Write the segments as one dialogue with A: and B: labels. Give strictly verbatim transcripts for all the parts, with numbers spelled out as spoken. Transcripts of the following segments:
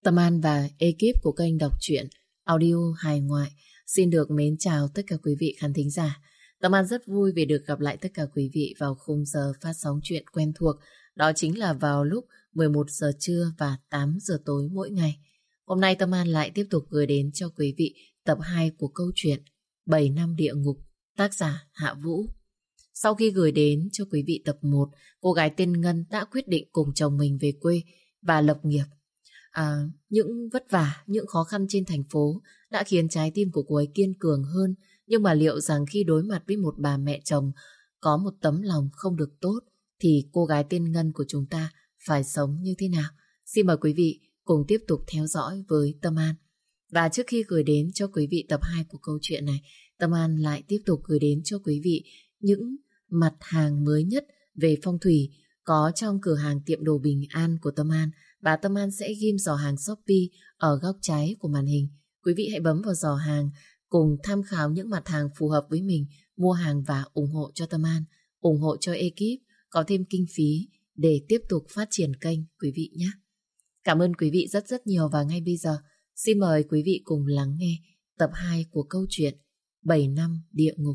A: Tâm An và ekip của kênh đọc truyện audio hài ngoại xin được mến chào tất cả quý vị khán thính giả. Tâm An rất vui vì được gặp lại tất cả quý vị vào khung giờ phát sóng truyện quen thuộc. Đó chính là vào lúc mười một giờ trưa và tám giờ tối mỗi ngày. Hôm nay Tâm An lại tiếp tục gửi đến cho quý vị tập hai của câu chuyện bảy năm địa ngục, tác giả Hạ Vũ. Sau khi gửi đến cho quý vị tập một, cô gái tên Ngân đã quyết định cùng chồng mình về quê và lập nghiệp. À, những vất vả, những khó khăn trên thành phố đã khiến trái tim của cô ấy kiên cường hơn. Nhưng mà liệu rằng khi đối mặt với một bà mẹ chồng có một tấm lòng không được tốt thì cô gái tên Ngân của chúng ta phải sống như thế nào? Xin mời quý vị cùng tiếp tục theo dõi với Tâm An. Và trước khi gửi đến cho quý vị tập hai của câu chuyện này, Tâm An lại tiếp tục gửi đến cho quý vị những mặt hàng mới nhất về phong thủy có trong cửa hàng tiệm đồ Bình An của Tâm An. Và Tâm An sẽ ghim giỏ hàng Shopee ở góc trái của màn hình. Quý vị hãy bấm vào giỏ hàng cùng tham khảo những mặt hàng phù hợp với mình, mua hàng và ủng hộ cho Tâm An, ủng hộ cho ekip có thêm kinh phí để tiếp tục phát triển kênh quý vị nhé. Cảm ơn quý vị rất rất nhiều và ngay bây giờ xin mời quý vị cùng lắng nghe tập hai của câu chuyện bảy năm địa ngục.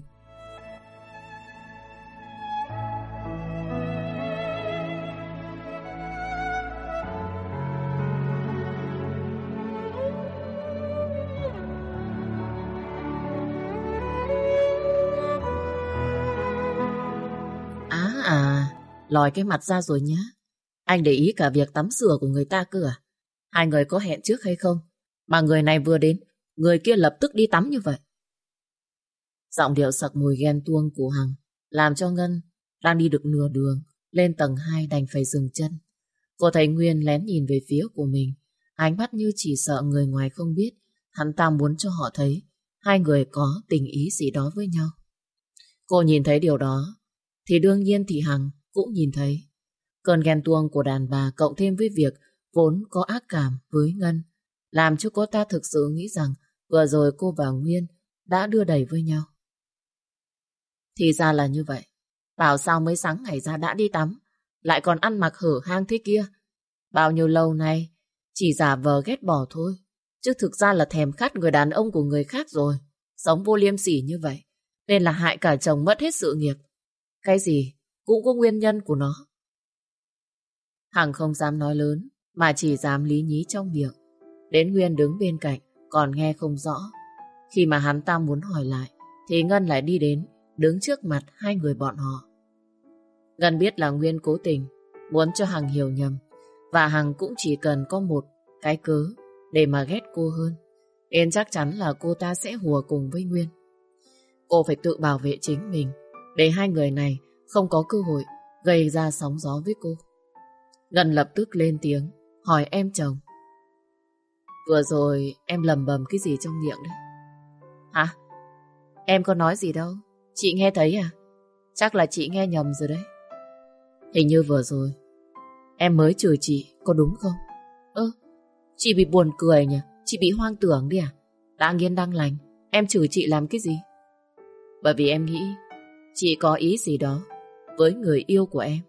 A: Á à, lòi cái mặt ra rồi nhá. Anh để ý cả việc tắm rửa của người ta cơ à? Hai người có hẹn trước hay không? Mà người này vừa đến, người kia lập tức đi tắm như vậy. Giọng điệu sặc mùi ghen tuông của Hằng làm cho Ngân đang đi được nửa đường lên tầng hai đành phải dừng chân. Cô thấy Nguyên lén nhìn về phía của mình, ánh mắt như chỉ sợ người ngoài không biết. Hắn ta muốn cho họ thấy hai người có tình ý gì đó với nhau. Cô nhìn thấy điều đó thì đương nhiên thì Hằng cũng nhìn thấy. Cơn ghen tuông của đàn bà cộng thêm với việc vốn có ác cảm với Ngân làm cho cô ta thực sự nghĩ rằng vừa rồi cô và Nguyên đã đưa đẩy với nhau. Thì ra là như vậy. Bảo sao mới sáng ngày ra đã đi tắm, lại còn ăn mặc hở hang thế kia. Bao nhiêu lâu nay chỉ giả vờ ghét bỏ thôi, chứ thực ra là thèm khát người đàn ông của người khác rồi. Sống vô liêm sỉ như vậy nên là hại cả chồng mất hết sự nghiệp. Cái gì cũng có nguyên nhân của nó. Hằng không dám nói lớn mà chỉ dám lý nhí trong miệng. Đến Nguyên đứng bên cạnh còn nghe không rõ. Khi mà hắn ta muốn hỏi lại thì Ngân lại đi đến đứng trước mặt hai người bọn họ. Ngân biết là Nguyên cố tình muốn cho Hằng hiểu nhầm, và Hằng cũng chỉ cần có một cái cớ để mà ghét cô hơn, nên chắc chắn là cô ta sẽ hùa cùng với Nguyên. Cô phải tự bảo vệ chính mình để hai người này không có cơ hội gây ra sóng gió với cô. Ngân lập tức lên tiếng hỏi em chồng: Vừa rồi em lầm bầm cái gì trong miệng đấy? Hả? Em có nói gì đâu. Chị nghe thấy à? Chắc là chị nghe nhầm rồi đấy. Hình như vừa rồi em mới chửi chị, có đúng không? Ơ, chị bị buồn cười nhỉ? Chị bị hoang tưởng đi à? Đang yên đang lành em chửi chị làm cái gì? Bởi vì em nghĩ chị có ý gì đó với người yêu của em.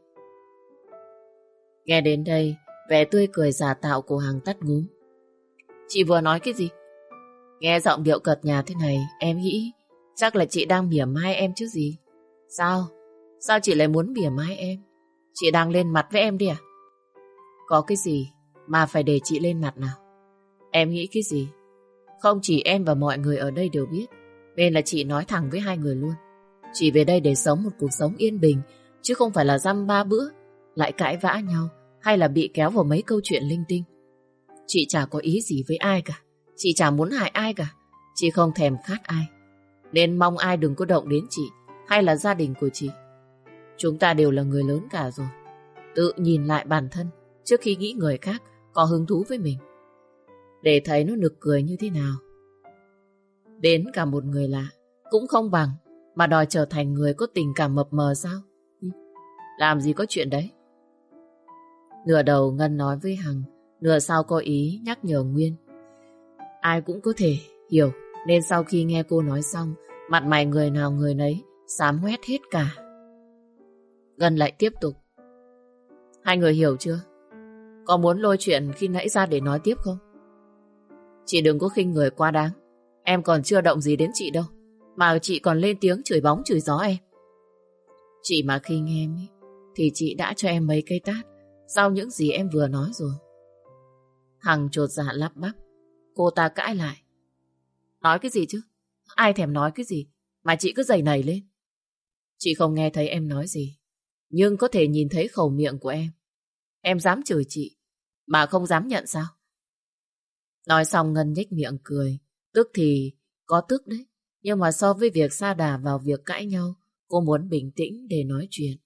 A: Nghe đến đây, vẻ tươi cười giả tạo của Hằng tắt ngúm. Chị vừa nói cái gì? Nghe giọng điệu cợt nhả thế này, em nghĩ chắc là chị đang mỉa mai em chứ gì. Sao? Sao chị lại muốn mỉa mai em? Chị đang lên mặt với em đi à? Có cái gì mà phải để chị lên mặt nào? Em nghĩ cái gì không chỉ em và mọi người ở đây đều biết, nên là chị nói thẳng với hai người luôn. Chị về đây để sống một cuộc sống yên bình, chứ không phải là dăm ba bữa lại cãi vã nhau hay là bị kéo vào mấy câu chuyện linh tinh. Chị chả có ý gì với ai cả, chị chả muốn hại ai cả, chị không thèm khát ai, nên mong ai đừng có động đến chị hay là gia đình của chị. Chúng ta đều là người lớn cả rồi, tự nhìn lại bản thân trước khi nghĩ người khác có hứng thú với mình, để thấy nó nực cười như thế nào. Đến cả một người lạ cũng không bằng mà đòi trở thành người có tình cảm mập mờ sao? Làm gì có chuyện đấy. Nửa đầu Ngân nói với Hằng, nửa sau có ý nhắc nhở Nguyên. Ai cũng có thể hiểu, nên sau khi nghe cô nói xong, mặt mày người nào người nấy xám hoét hết cả. Ngân lại tiếp tục. Hai người hiểu chưa? Có muốn lôi chuyện khi nãy ra để nói tiếp không? Chị đừng có khinh người quá đáng. Em còn chưa động gì đến chị đâu, mà chị còn lên tiếng chửi bóng chửi gió em. Chị mà khinh em ấy, thì chị đã cho em mấy cây tát sau những gì em vừa nói rồi. Hằng chột dạ lắp bắp. Cô ta cãi lại. Nói cái gì chứ? Ai thèm nói cái gì mà chị cứ giày nảy lên. Chị không nghe thấy em nói gì, nhưng có thể nhìn thấy khẩu miệng của em. Em dám chửi chị mà không dám nhận sao? Nói xong Ngân nhếch miệng cười. Tức thì có tức đấy, nhưng mà so với việc sa đà vào việc cãi nhau, cô muốn bình tĩnh để nói chuyện.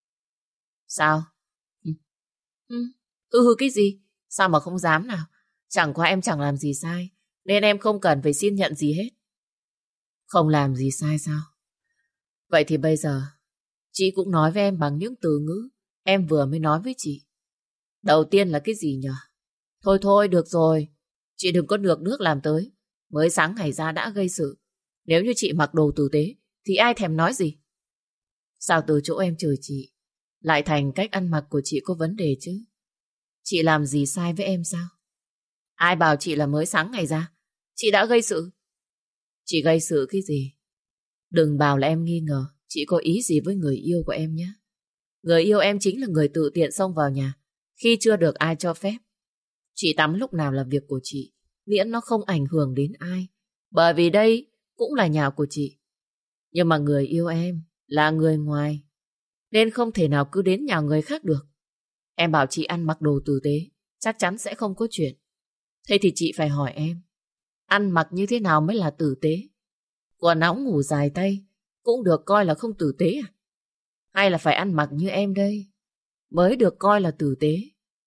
A: Sao? Ừ. Ừ. Ừ hừ cái gì? Sao mà không dám nào? Chẳng qua em chẳng làm gì sai, nên em không cần phải xin nhận gì hết. Không làm gì sai sao? Vậy thì bây giờ chị cũng nói với em bằng những từ ngữ em vừa mới nói với chị. Đầu tiên là cái gì nhở? Thôi thôi được rồi, chị đừng có nược nước làm tới. Mới sáng ngày ra đã gây sự. Nếu như chị mặc đồ tử tế thì ai thèm nói gì? Sao từ chỗ em chửi chị lại thành cách ăn mặc của chị có vấn đề chứ? Chị làm gì sai với em sao? Ai bảo chị là mới sáng ngày ra chị đã gây sự? Chị gây sự cái gì? Đừng bảo là em nghi ngờ chị có ý gì với người yêu của em nhé. Người yêu em chính là người tự tiện xông vào nhà khi chưa được ai cho phép. Chị tắm lúc nào là việc của chị, miễn nó không ảnh hưởng đến ai. Bởi vì đây cũng là nhà của chị. Nhưng mà người yêu em là người ngoài, nên không thể nào cứ đến nhà người khác được. Em bảo chị ăn mặc đồ tử tế, chắc chắn sẽ không có chuyện. Thế thì chị phải hỏi em, ăn mặc như thế nào mới là tử tế? Quần áo ngủ dài tay cũng được coi là không tử tế à? Hay là phải ăn mặc như em đây mới được coi là tử tế?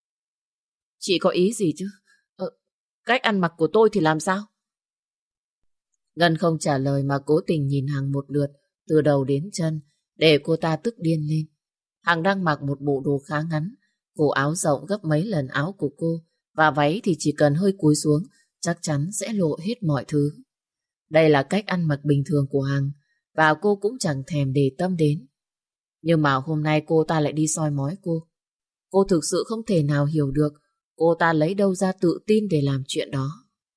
A: Chị có ý gì chứ? Ờ, cách ăn mặc của tôi thì làm sao? Ngân không trả lời mà cố tình nhìn Hằng một lượt từ đầu đến chân để cô ta tức điên lên. Hằng đang mặc một bộ đồ khá ngắn, cổ áo rộng gấp mấy lần áo của cô, và váy thì chỉ cần hơi cúi xuống chắc chắn sẽ lộ hết mọi thứ. Đây là cách ăn mặc bình thường của Hằng và cô cũng chẳng thèm để tâm đến. Nhưng mà hôm nay cô ta lại đi soi mói cô. Cô thực sự không thể nào hiểu được cô ta lấy đâu ra tự tin để làm chuyện đó.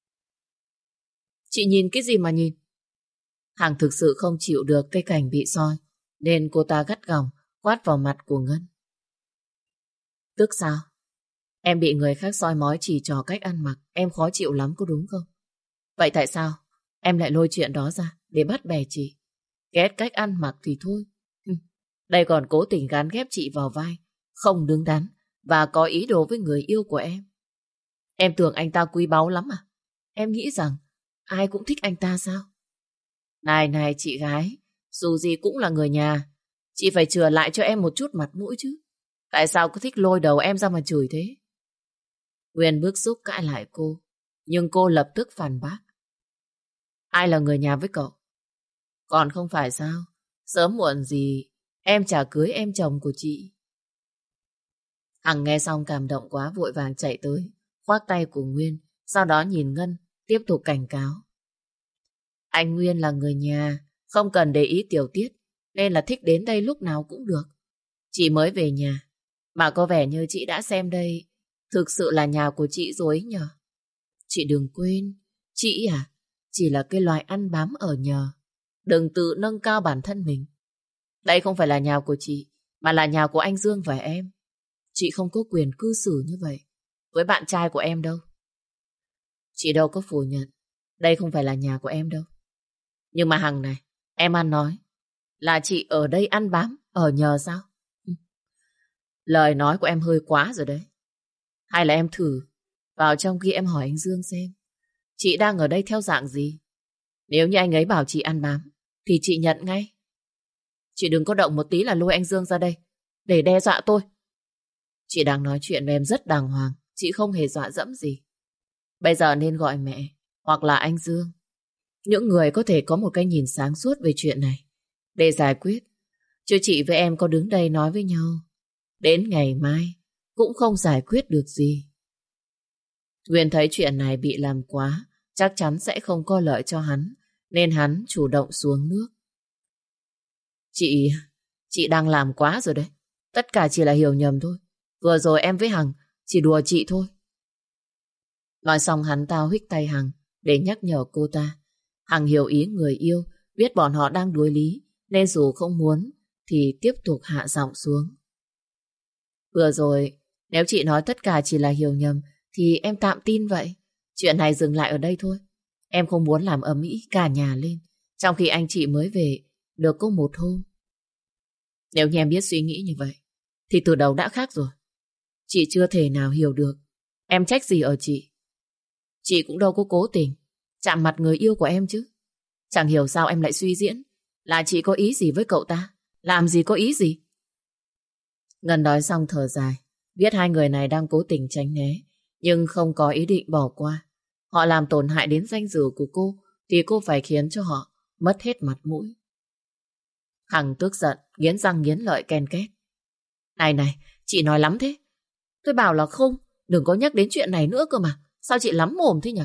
A: Chị nhìn cái gì mà nhìn? Hằng thực sự không chịu được cái cảnh bị soi, nên cô ta gắt gỏng quát vào mặt của Ngân. Tức sao? Em bị người khác soi mói chỉ trò cách ăn mặc, em khó chịu lắm có đúng không? Vậy tại sao em lại lôi chuyện đó ra để bắt bè chị? Ghét cách ăn mặc thì thôi. Đây còn cố tình gán ghép chị vào vai, không đứng đắn và có ý đồ với người yêu của em. Em tưởng anh ta quý báu lắm à? Em nghĩ rằng ai cũng thích anh ta sao? Này này chị gái, dù gì cũng là người nhà, chị phải chừa lại cho em một chút mặt mũi chứ. Tại sao cứ thích lôi đầu em ra mà chửi thế? Nguyên bức xúc cãi lại cô, nhưng cô lập tức phản bác. Ai là người nhà với cậu? Còn không phải sao? Sớm muộn gì em chả cưới em chồng của chị. Hằng nghe xong cảm động quá vội vàng chạy tới, khoác tay của Nguyên, sau đó nhìn Ngân, tiếp tục cảnh cáo. Anh Nguyên là người nhà, không cần để ý tiểu tiết, nên là thích đến đây lúc nào cũng được. Chị mới về nhà, mà có vẻ như chị đã xem đây thực sự là nhà của chị rồi ấy nhờ. Chị đừng quên, chị à, chỉ là cái loài ăn bám ở nhờ. Đừng tự nâng cao bản thân mình. Đây không phải là nhà của chị, mà là nhà của anh Dương và em. Chị không có quyền cư xử như vậy với bạn trai của em đâu. Chị đâu có phủ nhận đây không phải là nhà của em đâu. Nhưng mà Hằng này, em ăn nói là chị ở đây ăn bám, ở nhờ sao? Lời nói của em hơi quá rồi đấy. Hay là em thử vào trong kia em hỏi anh Dương xem chị đang ở đây theo dạng gì. Nếu như anh ấy bảo chị ăn bám thì chị nhận ngay. Chị đừng có động một tí là lôi anh Dương ra đây để đe dọa tôi. Chị đang nói chuyện với em rất đàng hoàng, chị không hề dọa dẫm gì. Bây giờ nên gọi mẹ hoặc là anh Dương, những người có thể có một cái nhìn sáng suốt về chuyện này để giải quyết. Chứ chị với em có đứng đây nói với nhau đến ngày mai cũng không giải quyết được gì. Nguyên thấy chuyện này bị làm quá, chắc chắn sẽ không có lợi cho hắn, nên hắn chủ động xuống nước. Chị, chị đang làm quá rồi đấy. Tất cả chỉ là hiểu nhầm thôi. Vừa rồi em với Hằng chỉ đùa chị thôi. Nói xong hắn ta huých tay Hằng để nhắc nhở cô ta. Hằng hiểu ý người yêu, biết bọn họ đang đuối lý, nên dù không muốn thì tiếp tục hạ giọng xuống. Vừa rồi, nếu chị nói tất cả chỉ là hiểu nhầm thì em tạm tin vậy. Chuyện này dừng lại ở đây thôi. Em không muốn làm ầm ĩ cả nhà lên, trong khi anh chị mới về được có một hôm. Nếu như em biết suy nghĩ như vậy thì từ đầu đã khác rồi. Chị chưa thể nào hiểu được. Em trách gì ở chị? Chị cũng đâu có cố tình chạm mặt người yêu của em chứ. Chẳng hiểu sao em lại suy diễn là chị có ý gì với cậu ta. Làm gì có ý gì? Ngân nói xong thở dài, biết hai người này đang cố tình tránh né, nhưng không có ý định bỏ qua. Họ làm tổn hại đến danh dự của cô thì cô phải khiến cho họ mất hết mặt mũi. Hằng tức giận, nghiến răng nghiến lợi ken két. Này này, chị nói lắm thế. Tôi bảo là không, đừng có nhắc đến chuyện này nữa cơ mà. Sao chị lắm mồm thế nhỉ?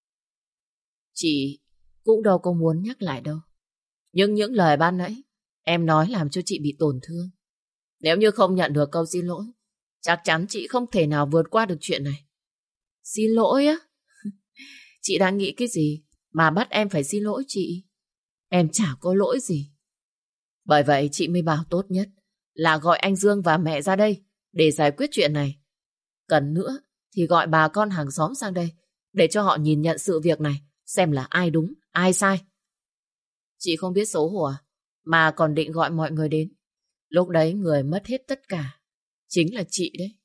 A: Chị cũng đâu có muốn nhắc lại đâu. Nhưng những lời ban nãy em nói làm cho chị bị tổn thương. Nếu như không nhận được câu xin lỗi, chắc chắn chị không thể nào vượt qua được chuyện này. Xin lỗi á? Chị đang nghĩ cái gì mà bắt em phải xin lỗi chị? Em chả có lỗi gì. Bởi vậy chị mới bảo tốt nhất là gọi anh Dương và mẹ ra đây để giải quyết chuyện này. Cần nữa thì gọi bà con hàng xóm sang đây để cho họ nhìn nhận sự việc này, xem là ai đúng, ai sai. Chị không biết xấu hổ à? Mà còn định gọi mọi người đến. Lúc đấy người mất hết tất cả chính là chị đấy.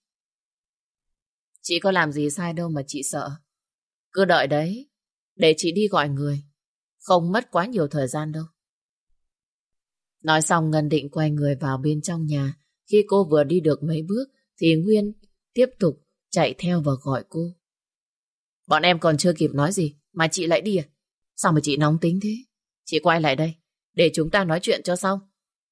A: Chị có làm gì sai đâu mà chị sợ. Cứ đợi đấy, để chị đi gọi người. Không mất quá nhiều thời gian đâu. Nói xong Ngân định quay người vào bên trong nhà. Khi cô vừa đi được mấy bước thì Nguyên tiếp tục chạy theo và gọi cô. Bọn em còn chưa kịp nói gì mà chị lại đi à? Sao mà chị nóng tính thế? Chị quay lại đây để chúng ta nói chuyện cho xong.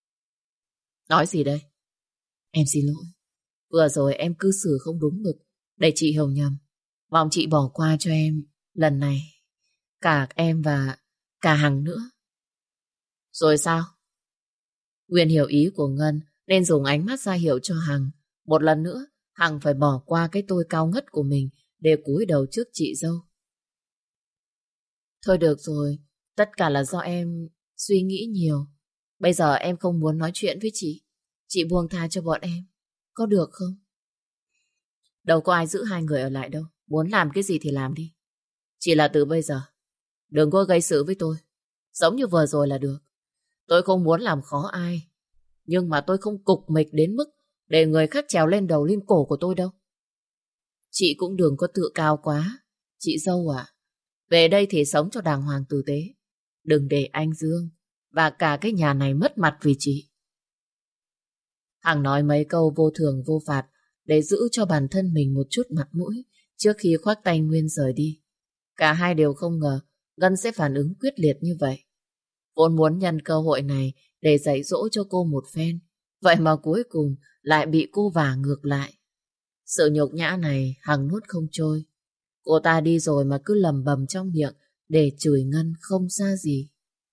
A: Nói gì đây? Em xin lỗi. Vừa rồi em cư xử không đúng mực để chị hiểu nhầm. Mong chị bỏ qua cho em lần này. Cả em và cả Hằng nữa. Rồi sao? Nguyên hiểu ý của Ngân nên dùng ánh mắt ra hiệu cho Hằng. Một lần nữa Hằng phải bỏ qua cái tôi cao ngất của mình để cúi đầu trước chị dâu. Thôi được rồi, tất cả là do em suy nghĩ nhiều. Bây giờ em không muốn nói chuyện với chị. Chị buông tha cho bọn em, có được không? Đâu có ai giữ hai người ở lại đâu. Muốn làm cái gì thì làm đi. Chỉ là từ bây giờ đừng có gây sự với tôi giống như vừa rồi là được. Tôi không muốn làm khó ai, nhưng mà tôi không cục mịch đến mức để người khác trèo lên đầu lên cổ của tôi đâu. Chị cũng đừng có tự cao quá. Chị dâu à, về đây thì sống cho đàng hoàng tử tế. Đừng để anh Dương và cả cái nhà này mất mặt vì chị. Hằng nói mấy câu vô thường vô phạt để giữ cho bản thân mình một chút mặt mũi trước khi khoác tay Nguyên rời đi. Cả hai đều không ngờ Ngân sẽ phản ứng quyết liệt như vậy. Vốn muốn nhân cơ hội này để dạy dỗ cho cô một phen, vậy mà cuối cùng lại bị cô vả ngược lại. Sự nhục nhã này Hằng nuốt không trôi. Cô ta đi rồi mà cứ lầm bầm trong miệng để chửi Ngân không xa gì.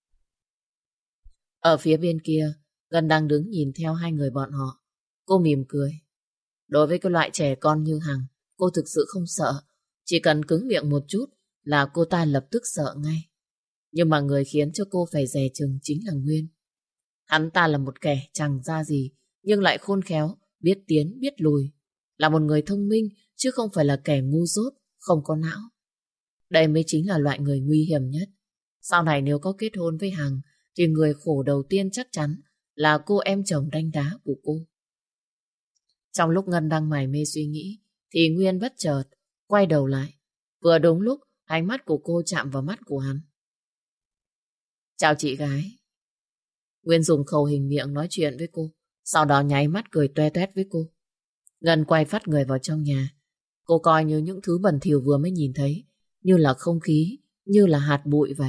A: Ở phía bên kia, Ngân đang đứng nhìn theo hai người bọn họ. Cô mỉm cười. Đối với cái loại trẻ con như Hằng, cô thực sự không sợ. Chỉ cần cứng miệng một chút là cô ta lập tức sợ ngay. Nhưng mà người khiến cho cô phải dè chừng chính là Nguyên. Hắn ta là một kẻ chẳng ra gì, nhưng lại khôn khéo, biết tiến, biết lùi. Là một người thông minh, chứ không phải là kẻ ngu dốt, không có não. Đây mới chính là loại người nguy hiểm nhất. Sau này nếu có kết hôn với Hằng, thì người khổ đầu tiên chắc chắn là cô em chồng đanh đá của cô. Trong lúc Ngân đang mải mê suy nghĩ, thì Nguyên bất chợt quay đầu lại. Vừa đúng lúc ánh mắt của cô chạm vào mắt của hắn. Chào chị gái. Nguyên dùng khẩu hình miệng nói chuyện với cô, sau đó nháy mắt cười toe toét với cô. Ngân quay phát người vào trong nhà. Cô coi như những thứ bẩn thỉu vừa mới nhìn thấy, như là không khí, như là hạt bụi vậy.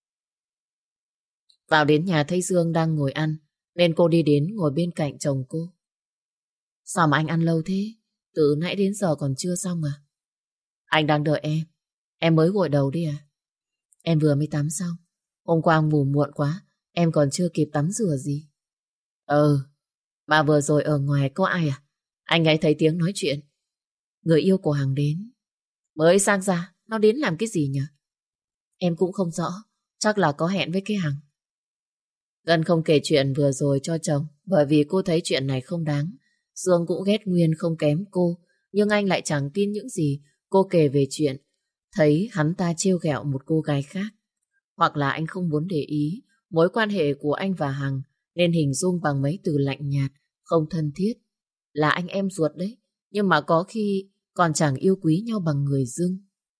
A: Vào đến nhà thấy Dương đang ngồi ăn, nên cô đi đến ngồi bên cạnh chồng cô. Sao mà anh ăn lâu thế? Từ nãy đến giờ còn chưa xong à? Anh đang đợi em. Em mới gội đầu đi à? Em vừa mới tắm xong. Hôm qua ngủ muộn quá, em còn chưa kịp tắm rửa gì. Ừ, mà vừa rồi ở ngoài có ai à? Anh ấy thấy tiếng nói chuyện. Người yêu của Hằng đến. Mới sang ra, nó đến làm cái gì nhỉ? Em cũng không rõ, chắc là có hẹn với cái Hằng. Ngân không kể chuyện vừa rồi cho chồng, bởi vì cô thấy chuyện này không đáng. Dương cũng ghét Nguyên không kém cô, nhưng anh lại chẳng tin những gì cô kể về chuyện thấy hắn ta trêu ghẹo một cô gái khác. Hoặc là anh không muốn để ý mối quan hệ của anh và Hằng, nên hình dung bằng mấy từ lạnh nhạt, không thân thiết. Là anh em ruột đấy, nhưng mà có khi còn chẳng yêu quý nhau bằng người dưng.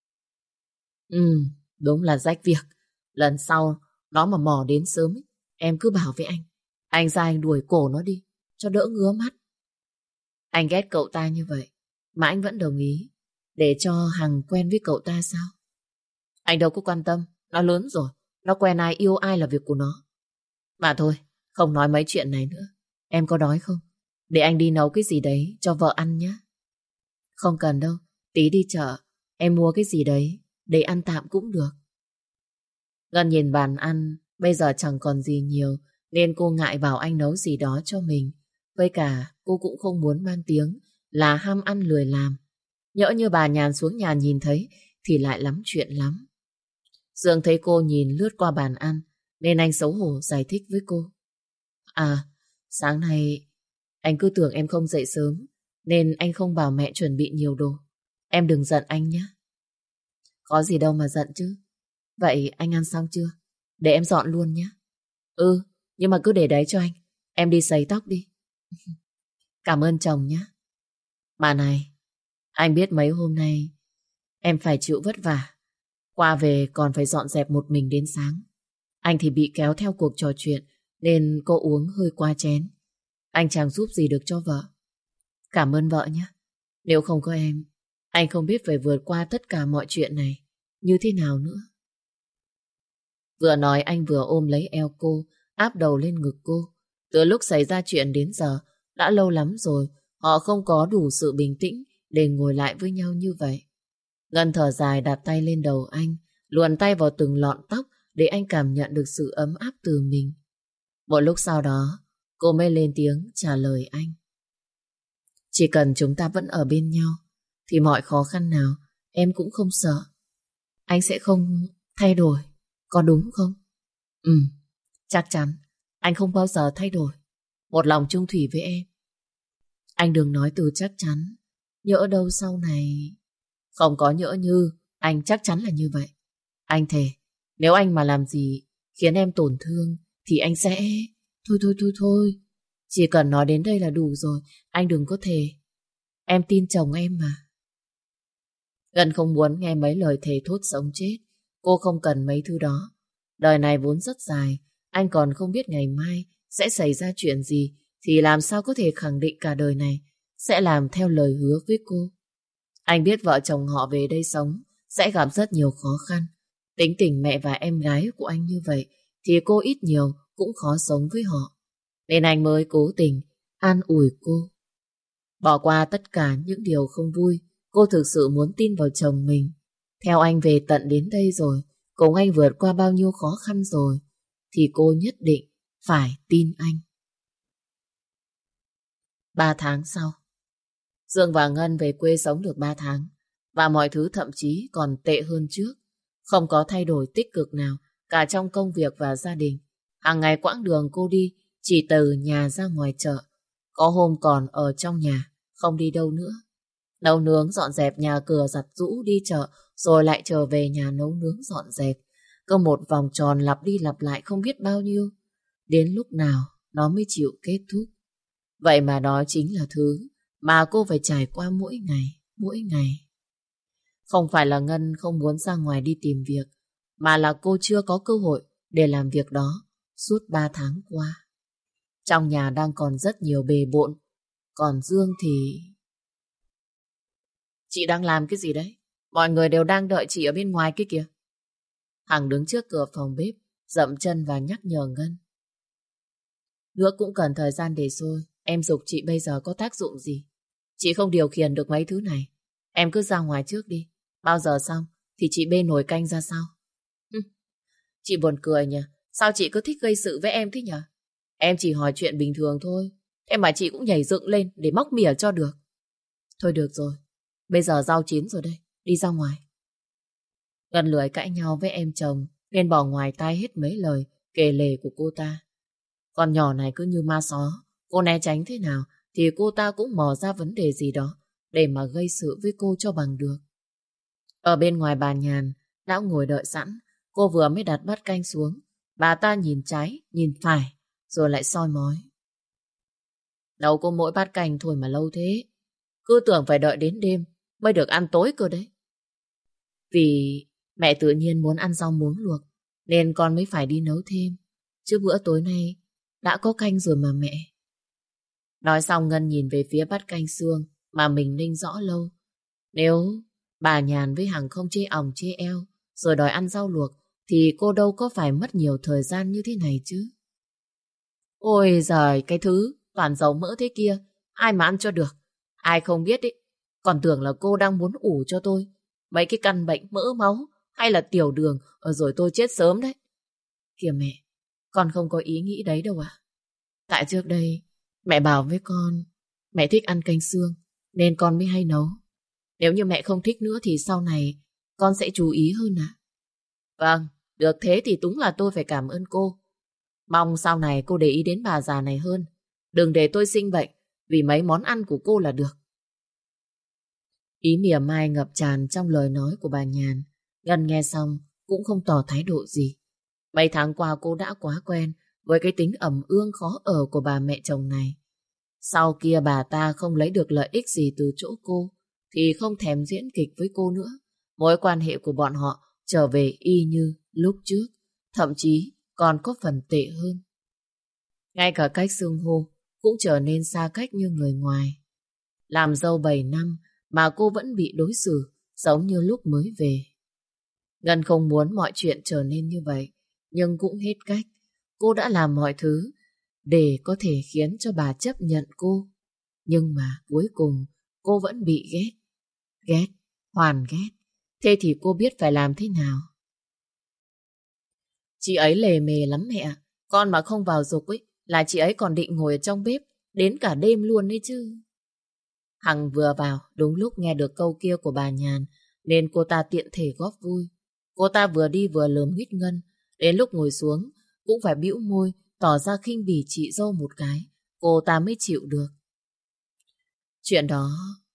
A: Ừ, đúng là rách việc. Lần sau nó mà mò đến sớm ấy, em cứ bảo với anh. Anh ra anh đuổi cổ nó đi, cho đỡ ngứa mắt. Anh ghét cậu ta như vậy, mà anh vẫn đồng ý để cho Hằng quen với cậu ta sao? Anh đâu có quan tâm, nó lớn rồi, nó quen ai yêu ai là việc của nó. Mà thôi, không nói mấy chuyện này nữa. Em có đói không? Để anh đi nấu cái gì đấy cho vợ ăn nhé. Không cần đâu, tí đi chợ, em mua cái gì đấy để ăn tạm cũng được. Ngân nhìn bàn ăn, bây giờ chẳng còn gì nhiều, nên cô ngại bảo anh nấu gì đó cho mình. Với cả, cô cũng không muốn mang tiếng là ham ăn lười làm. Nhỡ như bà Nhàn xuống nhà nhìn thấy, thì lại lắm chuyện lắm. Dương thấy cô nhìn lướt qua bàn ăn, nên anh xấu hổ giải thích với cô. À, sáng nay anh cứ tưởng em không dậy sớm, nên anh không bảo mẹ chuẩn bị nhiều đồ. Em đừng giận anh nhé. Có gì đâu mà giận chứ. Vậy anh ăn xong chưa? Để em dọn luôn nhé. Ừ, nhưng mà cứ để đấy cho anh. Em đi sấy tóc đi. Cảm ơn chồng nhé. Mà này, anh biết mấy hôm nay em phải chịu vất vả. Qua về còn phải dọn dẹp một mình đến sáng. Anh thì bị kéo theo cuộc trò chuyện, nên cô uống hơi qua chén. Anh chẳng giúp gì được cho vợ. Cảm ơn vợ nhé. Nếu không có em, anh không biết phải vượt qua tất cả mọi chuyện này như thế nào nữa. Vừa nói anh vừa ôm lấy eo cô, áp đầu lên ngực cô. Từ lúc xảy ra chuyện đến giờ, đã lâu lắm rồi, họ không có đủ sự bình tĩnh để ngồi lại với nhau như vậy. Ngân thở dài đặt tay lên đầu anh, luồn tay vào từng lọn tóc để anh cảm nhận được sự ấm áp từ mình. Một lúc sau đó, cô mới lên tiếng trả lời anh. Chỉ cần chúng ta vẫn ở bên nhau, thì mọi khó khăn nào em cũng không sợ. Anh sẽ không thay đổi, có đúng không? Ừ, chắc chắn. Anh không bao giờ thay đổi. Một lòng chung thủy với em. Anh đừng nói từ chắc chắn. Nhỡ đâu sau này... Không có nhỡ như, anh chắc chắn là như vậy. Anh thề, nếu anh mà làm gì khiến em tổn thương, thì anh sẽ... Thôi thôi thôi thôi. Chỉ cần nói đến đây là đủ rồi. Anh đừng có thề. Em tin chồng em mà. Ngân không muốn nghe mấy lời thề thốt sống chết. Cô không cần mấy thứ đó. Đời này vốn rất dài. Anh còn không biết ngày mai sẽ xảy ra chuyện gì, thì làm sao có thể khẳng định cả đời này sẽ làm theo lời hứa với cô. Anh biết vợ chồng họ về đây sống sẽ gặp rất nhiều khó khăn. Tính tình mẹ và em gái của anh như vậy, thì cô ít nhiều cũng khó sống với họ. Nên anh mới cố tình an ủi cô. Bỏ qua tất cả những điều không vui, cô thực sự muốn tin vào chồng mình. Theo anh về tận đến đây rồi, cùng anh vượt qua bao nhiêu khó khăn rồi, thì cô nhất định phải tin anh. Ba tháng sau, Dương và Ngân về quê sống được ba tháng, và mọi thứ thậm chí còn tệ hơn trước. Không có thay đổi tích cực nào cả trong công việc và gia đình. Hàng ngày quãng đường cô đi chỉ từ nhà ra ngoài chợ. Có hôm còn ở trong nhà, không đi đâu nữa. Nấu nướng dọn dẹp nhà cửa, giặt giũ, đi chợ, rồi lại trở về nhà nấu nướng dọn dẹp. Cứ một vòng tròn lặp đi lặp lại không biết bao nhiêu. Đến lúc nào nó mới chịu kết thúc. Vậy mà đó chính là thứ mà cô phải trải qua mỗi ngày, mỗi ngày. Không phải là Ngân không muốn ra ngoài đi tìm việc, mà là cô chưa có cơ hội để làm việc đó suốt ba tháng qua. Trong nhà đang còn rất nhiều bề bộn, còn Dương thì... Chị đang làm cái gì đấy? Mọi người đều đang đợi chị ở bên ngoài kia kìa. Hằng đứng trước cửa phòng bếp, dậm chân và nhắc nhở Ngân. Nước cũng cần thời gian để sôi. Em giục chị bây giờ có tác dụng gì? Chị không điều khiển được mấy thứ này. Em cứ ra ngoài trước đi. Bao giờ xong thì chị bê nồi canh ra sau. Hừ, chị buồn cười nhỉ. Sao chị cứ thích gây sự với em thế nhỉ? Em chỉ hỏi chuyện bình thường thôi. Thế mà chị cũng nhảy dựng lên để móc mỉa cho được. Thôi được rồi. Bây giờ rau chín rồi đây. Đi ra ngoài. Ngân lười cãi nhau với em chồng nên bỏ ngoài tai hết mấy lời kể lể của cô ta. Con nhỏ này cứ như ma só, cô né tránh thế nào thì cô ta cũng mò ra vấn đề gì đó để mà gây sự với cô cho bằng được. Ở bên ngoài bà Nhàn đã ngồi đợi sẵn, cô vừa mới đặt bát canh xuống, bà ta nhìn trái, nhìn phải, rồi lại soi mói. Nấu có mỗi bát canh thôi mà lâu thế, cứ tưởng phải đợi đến đêm mới được ăn tối cơ đấy. Vì mẹ tự nhiên muốn ăn rau muống luộc, nên con mới phải đi nấu thêm, chứ bữa tối nay đã có canh rồi mà mẹ. Nói xong Ngân nhìn về phía bát canh xương mà mình ninh rõ lâu. Nếu bà Nhàn với Hằng không chê òng chê eo rồi đòi ăn rau luộc thì cô đâu có phải mất nhiều thời gian như thế này chứ. Ôi giời, cái thứ toàn dầu mỡ thế kia, ai mà ăn cho được. Ai không biết ý, còn tưởng là cô đang muốn ủ cho tôi mấy cái căn bệnh mỡ máu hay là tiểu đường, rồi tôi chết sớm đấy. Kìa mẹ, con không có ý nghĩ đấy đâu ạ. Tại trước đây mẹ bảo với con mẹ thích ăn canh xương nên con mới hay nấu. Nếu như mẹ không thích nữa thì sau này con sẽ chú ý hơn ạ. Vâng, được thế thì đúng là tôi phải cảm ơn cô. Mong sau này cô để ý đến bà già này hơn. Đừng để tôi sinh bệnh vì mấy món ăn của cô là được. Ý mỉa mai ngập tràn trong lời nói của bà Nhàn. Ngân nghe xong cũng không tỏ thái độ gì. Mấy tháng qua cô đã quá quen với cái tính ẩm ương khó ở của bà mẹ chồng này. Sau kia bà ta không lấy được lợi ích gì từ chỗ cô thì không thèm diễn kịch với cô nữa. Mối quan hệ của bọn họ trở về y như lúc trước, thậm chí còn có phần tệ hơn. Ngay cả cách xưng hô cũng trở nên xa cách như người ngoài. Làm dâu bảy năm mà cô vẫn bị đối xử giống như lúc mới về. Ngân không muốn mọi chuyện trở nên như vậy, nhưng cũng hết cách. Cô đã làm mọi thứ để có thể khiến cho bà chấp nhận cô. Nhưng mà cuối cùng cô vẫn bị ghét. Ghét, hoàn ghét. Thế thì cô biết phải làm thế nào? Chị ấy lề mề lắm mẹ. Con mà không vào giục ấy là chị ấy còn định ngồi ở trong bếp đến cả đêm luôn đấy chứ. Hằng vừa vào đúng lúc nghe được câu kia của bà Nhàn nên cô ta tiện thể góp vui. Cô ta vừa đi vừa lườm huýt Ngân. Đến lúc ngồi xuống cũng phải bĩu môi tỏ ra khinh bỉ chị dâu một cái. Cô ta mới chịu được. Chuyện đó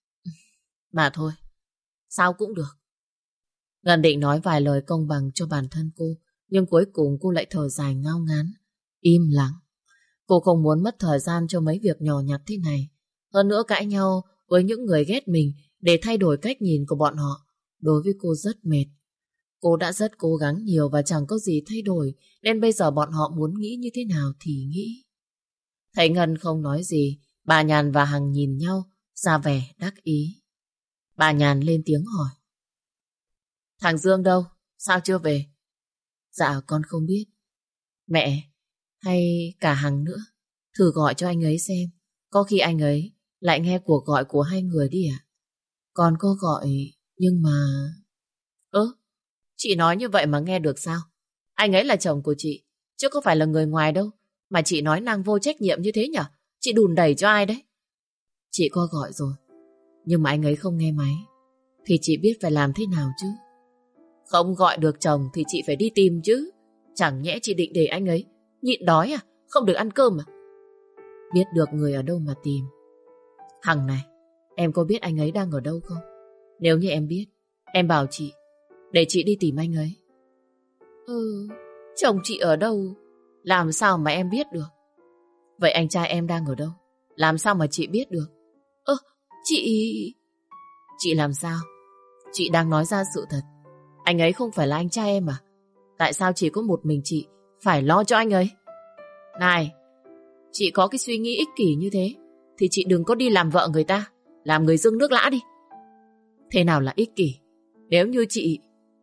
A: mà thôi, sao cũng được. Ngân định nói vài lời công bằng cho bản thân cô, nhưng cuối cùng cô lại thở dài ngao ngán, im lặng. Cô không muốn mất thời gian cho mấy việc nhỏ nhặt thế này. Hơn nữa cãi nhau với những người ghét mình để thay đổi cách nhìn của bọn họ, đối với cô rất mệt. Cô đã rất cố gắng nhiều và chẳng có gì thay đổi, nên bây giờ bọn họ muốn nghĩ như thế nào thì nghĩ. Thấy Ngân không nói gì, bà Nhàn và Hằng nhìn nhau, ra vẻ đắc ý. Bà Nhàn lên tiếng hỏi. Thằng Dương đâu? Sao chưa về? Dạ con không biết. Mẹ, hay cả Hằng nữa, thử gọi cho anh ấy xem. Có khi anh ấy lại nghe cuộc gọi của hai người đi ạ. Con có gọi, nhưng mà... Ơ, chị nói như vậy mà nghe được sao? Anh ấy là chồng của chị, chứ có phải là người ngoài đâu. Mà chị nói năng vô trách nhiệm như thế nhở? Chị đùn đẩy cho ai đấy? Chị có gọi rồi, nhưng mà anh ấy không nghe máy. Thì chị biết phải làm thế nào chứ? Không gọi được chồng thì chị phải đi tìm chứ. Chẳng nhẽ chị định để anh ấy nhịn đói à? Không được ăn cơm à? Biết được người ở đâu mà tìm. Hằng này, em có biết anh ấy đang ở đâu không? Nếu như em biết, em bảo chị, để chị đi tìm anh ấy. Ừ, chồng chị ở đâu? Làm sao mà em biết được? Vậy anh trai em đang ở đâu? Làm sao mà chị biết được? Ơ, chị... Chị làm sao? Chị đang nói ra sự thật. Anh ấy không phải là anh trai em à? Tại sao chỉ có một mình chị phải lo cho anh ấy? Này, chị có cái suy nghĩ ích kỷ như thế thì chị đừng có đi làm vợ người ta, làm người dưng nước lã đi. Thế nào là ích kỷ? Nếu như chị...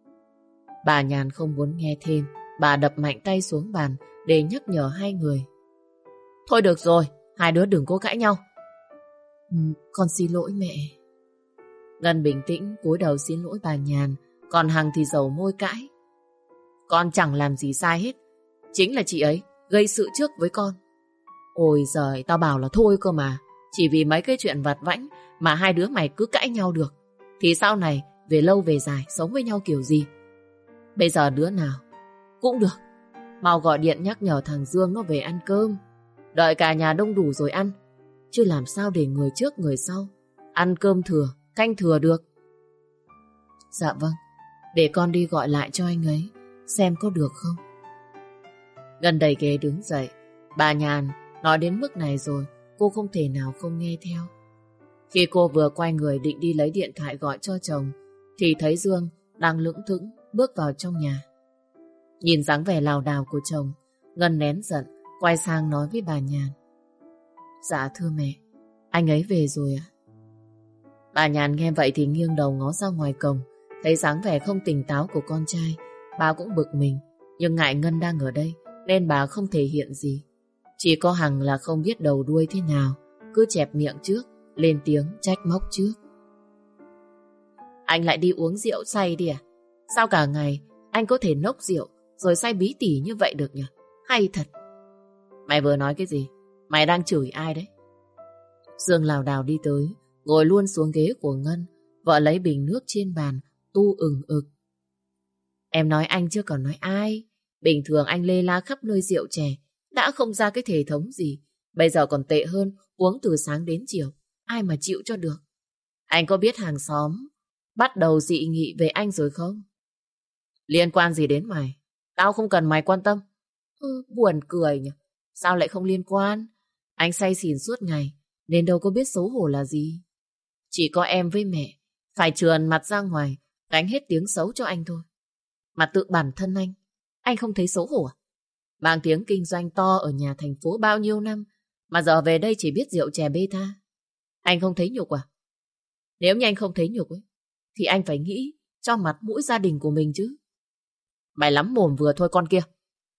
A: Bà Nhàn không muốn nghe thêm. Bà đập mạnh tay xuống bàn để nhắc nhở hai người. Thôi được rồi, hai đứa đừng có cãi nhau. Ừ, con xin lỗi mẹ. Ngân bình tĩnh cúi đầu xin lỗi bà Nhàn, còn Hằng thì dầu môi cãi. Con chẳng làm gì sai hết, chính là chị ấy gây sự trước với con. Ôi giời, tao bảo là thôi cơ mà. Chỉ vì mấy cái chuyện vặt vãnh mà hai đứa mày cứ cãi nhau được, thì sau này về lâu về dài sống với nhau kiểu gì? Bây giờ đứa nào cũng được, mau gọi điện nhắc nhở thằng Dương nó về ăn cơm. Đợi cả nhà đông đủ rồi ăn, chứ làm sao để người trước người sau ăn cơm thừa, canh thừa được. Dạ vâng, để con đi gọi lại cho anh ấy, xem có được không. Ngân đẩy ghế đứng dậy. Bà Nhàn nói đến mức này rồi, cô không thể nào không nghe theo. Khi cô vừa quay người định đi lấy điện thoại gọi cho chồng, thì thấy Dương đang lững thững bước vào trong nhà. Nhìn dáng vẻ lảo đảo của chồng, Ngân nén giận, quay sang nói với bà Nhàn. Dạ thưa mẹ, anh ấy về rồi ạ. Bà Nhàn nghe vậy thì nghiêng đầu ngó ra ngoài cổng, thấy dáng vẻ không tỉnh táo của con trai. Bà cũng bực mình, nhưng ngại Ngân đang ở đây nên bà không thể hiện gì. Chỉ có Hằng là không biết đầu đuôi thế nào, cứ chẹp miệng trước, lên tiếng trách móc trước. Anh lại đi uống rượu say đi à? Sao cả ngày anh có thể nốc rượu rồi say bí tỉ như vậy được nhỉ? Hay thật. Mày vừa nói cái gì? Mày đang chửi ai đấy? Dương lảo đảo đi tới, ngồi luôn xuống ghế của Ngân. Vợ lấy bình nước trên bàn, tu ừng ực. Em nói anh chứ còn nói ai? Bình thường anh lê la khắp nơi rượu chè, đã không ra cái thể thống gì. Bây giờ còn tệ hơn, uống từ sáng đến chiều. Ai mà chịu cho được? Anh có biết hàng xóm bắt đầu dị nghị về anh rồi không? Liên quan gì đến mày? Tao không cần mày quan tâm. Ừ, buồn cười nhỉ. Sao lại không liên quan? Anh say xỉn suốt ngày, nên đâu có biết xấu hổ là gì. Chỉ có em với mẹ phải trườn mặt ra ngoài, gánh hết tiếng xấu cho anh thôi. Mà tự bản thân anh, anh không thấy xấu hổ à? Mang tiếng kinh doanh to ở nhà thành phố bao nhiêu năm, mà giờ về đây chỉ biết rượu chè bê tha. Anh không thấy nhục à? Nếu như anh không thấy nhục ấy, thì anh phải nghĩ cho mặt mũi gia đình của mình chứ. Mày lắm mồm vừa thôi con kia.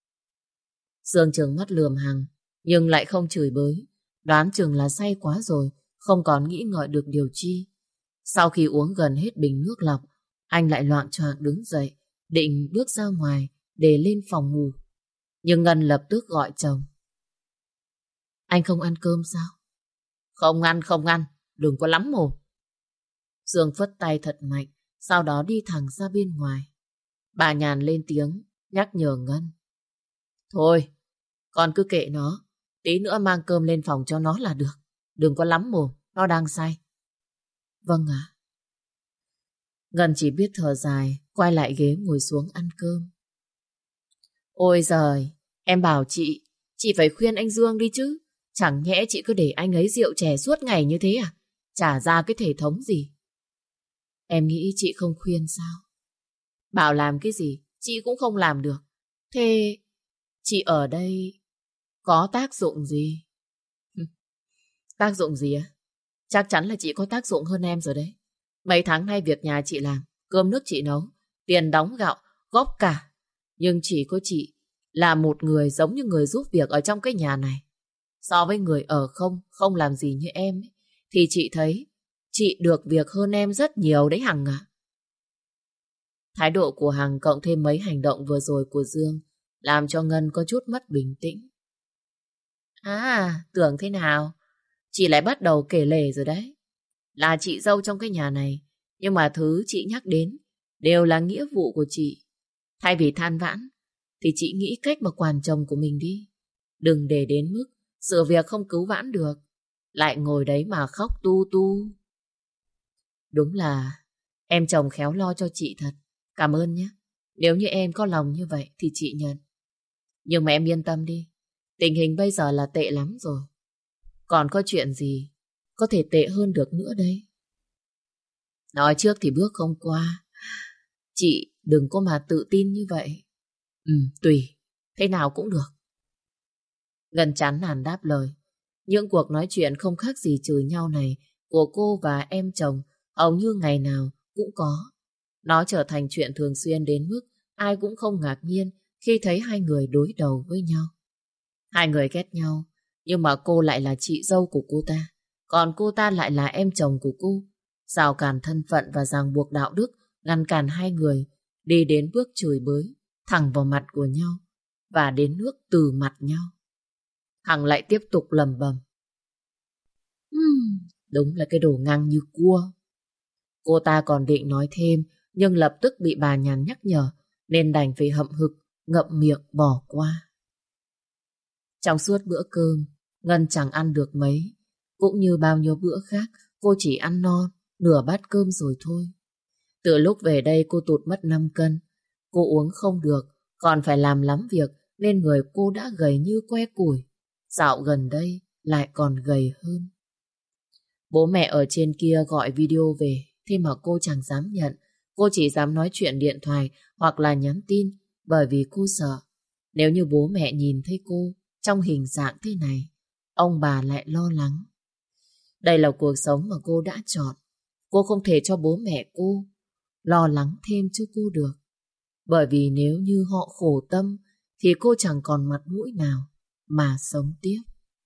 A: Dương trừng mắt lườm Hằng, nhưng lại không chửi bới. Đoán chừng là say quá rồi, không còn nghĩ ngợi được điều chi. Sau khi uống gần hết bình nước lọc, anh lại loạng choạng đứng dậy, định bước ra ngoài để lên phòng ngủ. Nhưng Ngân lập tức gọi chồng. Anh không ăn cơm sao? Không ăn, không ăn, đừng có lắm mồm. Dương phất tay thật mạnh, sau đó đi thẳng ra bên ngoài. Bà Nhàn lên tiếng, nhắc nhở Ngân. Thôi, con cứ kệ nó, tí nữa mang cơm lên phòng cho nó là được. Đừng có lắm mồm, nó đang say. Vâng ạ. Ngân chỉ biết thở dài, quay lại ghế ngồi xuống ăn cơm. Ôi giời, em bảo chị, chị phải khuyên anh Dương đi chứ. Chẳng nhẽ chị cứ để anh ấy rượu chè suốt ngày như thế à? Chả ra cái thể thống gì. Em nghĩ chị không khuyên sao? Bảo làm cái gì, chị cũng không làm được. Thế chị ở đây có tác dụng gì? Tác dụng gì á? Chắc chắn là chị có tác dụng hơn em rồi đấy. Mấy tháng nay việc nhà chị làm, cơm nước chị nấu, tiền đóng gạo, góp cả. Nhưng chỉ có chị là một người giống như người giúp việc ở trong cái nhà này. So với người ở không, không làm gì như em ấy, thì chị thấy chị được việc hơn em rất nhiều đấy Hằng ạ. Thái độ của Hằng cộng thêm mấy hành động vừa rồi của Dương làm cho Ngân có chút mất bình tĩnh. À, tưởng thế nào? Chị lại bắt đầu kể lể rồi đấy. Là chị dâu trong cái nhà này, nhưng mà thứ chị nhắc đến đều là nghĩa vụ của chị. Thay vì than vãn, thì chị nghĩ cách mà quản chồng của mình đi. Đừng để đến mức sự việc không cứu vãn được, lại ngồi đấy mà khóc tu tu. Đúng là em chồng khéo lo cho chị thật. Cảm ơn nhé. Nếu như em có lòng như vậy thì chị nhận. Nhưng mà em yên tâm đi, tình hình bây giờ là tệ lắm rồi. Còn có chuyện gì có thể tệ hơn được nữa đây. Nói trước thì bước không qua. Chị đừng có mà tự tin như vậy. Ừ, tùy, thế nào cũng được. Ngân chán nản đáp lời. Những cuộc nói chuyện không khác gì chửi nhau này của cô và em chồng hầu như ngày nào cũng có. Nó trở thành chuyện thường xuyên đến mức ai cũng không ngạc nhiên khi thấy hai người đối đầu với nhau. Hai người ghét nhau, nhưng mà cô lại là chị dâu của cô ta, còn cô ta lại là em chồng của cô. Rào cản thân phận và ràng buộc đạo đức ngăn cản hai người đi đến bước chửi bới thẳng vào mặt của nhau và đến nước từ mặt nhau. Hằng lại tiếp tục lầm bầm. Hmm, đúng là cái đồ ngang như cua. Cô ta còn định nói thêm, nhưng lập tức bị bà Nhàn nhắc nhở. nên đành phải hậm hực, ngậm miệng bỏ qua. Trong suốt bữa cơm, Ngân chẳng ăn được mấy. Cũng như bao nhiêu bữa khác, cô chỉ ăn no nửa bát cơm rồi thôi. Từ lúc về đây cô tụt mất năm cân. Cô uống không được, còn phải làm lắm việc nên người cô đã gầy như que củi. Dạo gần đây lại còn gầy hơn. Bố mẹ ở trên kia gọi video về, thế mà cô chẳng dám nhận. Cô chỉ dám nói chuyện điện thoại hoặc là nhắn tin bởi vì cô sợ. Nếu như bố mẹ nhìn thấy cô trong hình dạng thế này, ông bà lại lo lắng. Đây là cuộc sống mà cô đã chọn. Cô không thể cho bố mẹ cô lo lắng thêm cho cô được. Bởi vì nếu như họ khổ tâm thì cô chẳng còn mặt mũi nào mà sống tiếp.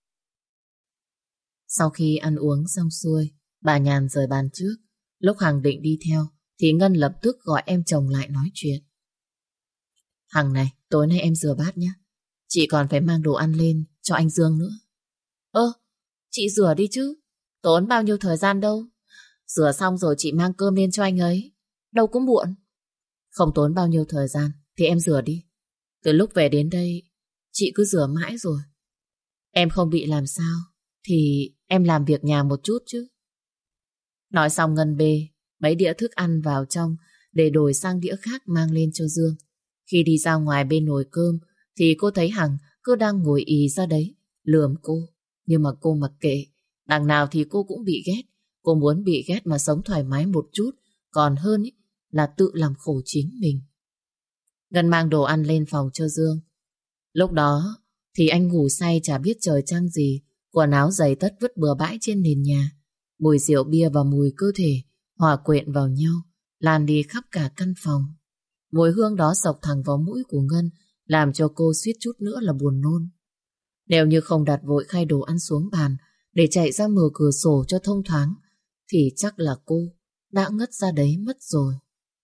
A: Sau khi ăn uống xong xuôi, bà Nhàn rời bàn trước. Lúc Hằng định đi theo thì Ngân lập tức gọi em chồng lại nói chuyện. Hằng này, tối nay em rửa bát nhé. Chị còn phải mang đồ ăn lên cho anh Dương nữa. Ơ, chị rửa đi chứ. Tốn bao nhiêu thời gian đâu. Rửa xong rồi chị mang cơm lên cho anh ấy. Đâu cũng muộn. Không tốn bao nhiêu thời gian thì em rửa đi. Từ lúc về đến đây chị cứ rửa mãi rồi. Em không bị làm sao thì em làm việc nhà một chút chứ. Nói xong Ngân bê mấy đĩa thức ăn vào trong để đổi sang đĩa khác mang lên cho Dương. Khi đi ra ngoài bên nồi cơm thì cô thấy Hằng cứ đang ngồi ì ra đấy lườm cô. Nhưng mà cô mặc kệ. Đằng nào thì cô cũng bị ghét. Cô muốn bị ghét mà sống thoải mái một chút, còn hơn ý, là tự làm khổ chính mình. Ngân mang đồ ăn lên phòng cho Dương. Lúc đó thì anh ngủ say chả biết trời trăng gì. Quần áo giày tất vứt bừa bãi trên nền nhà. Mùi rượu bia và mùi cơ thể hòa quyện vào nhau, lan đi khắp cả căn phòng. Mùi hương đó xộc thẳng vào mũi của Ngân, làm cho cô suýt chút nữa là buồn nôn. Nếu như không đặt vội khay đồ ăn xuống bàn để chạy ra mở cửa sổ cho thông thoáng, thì chắc là cô đã ngất ra đấy mất rồi.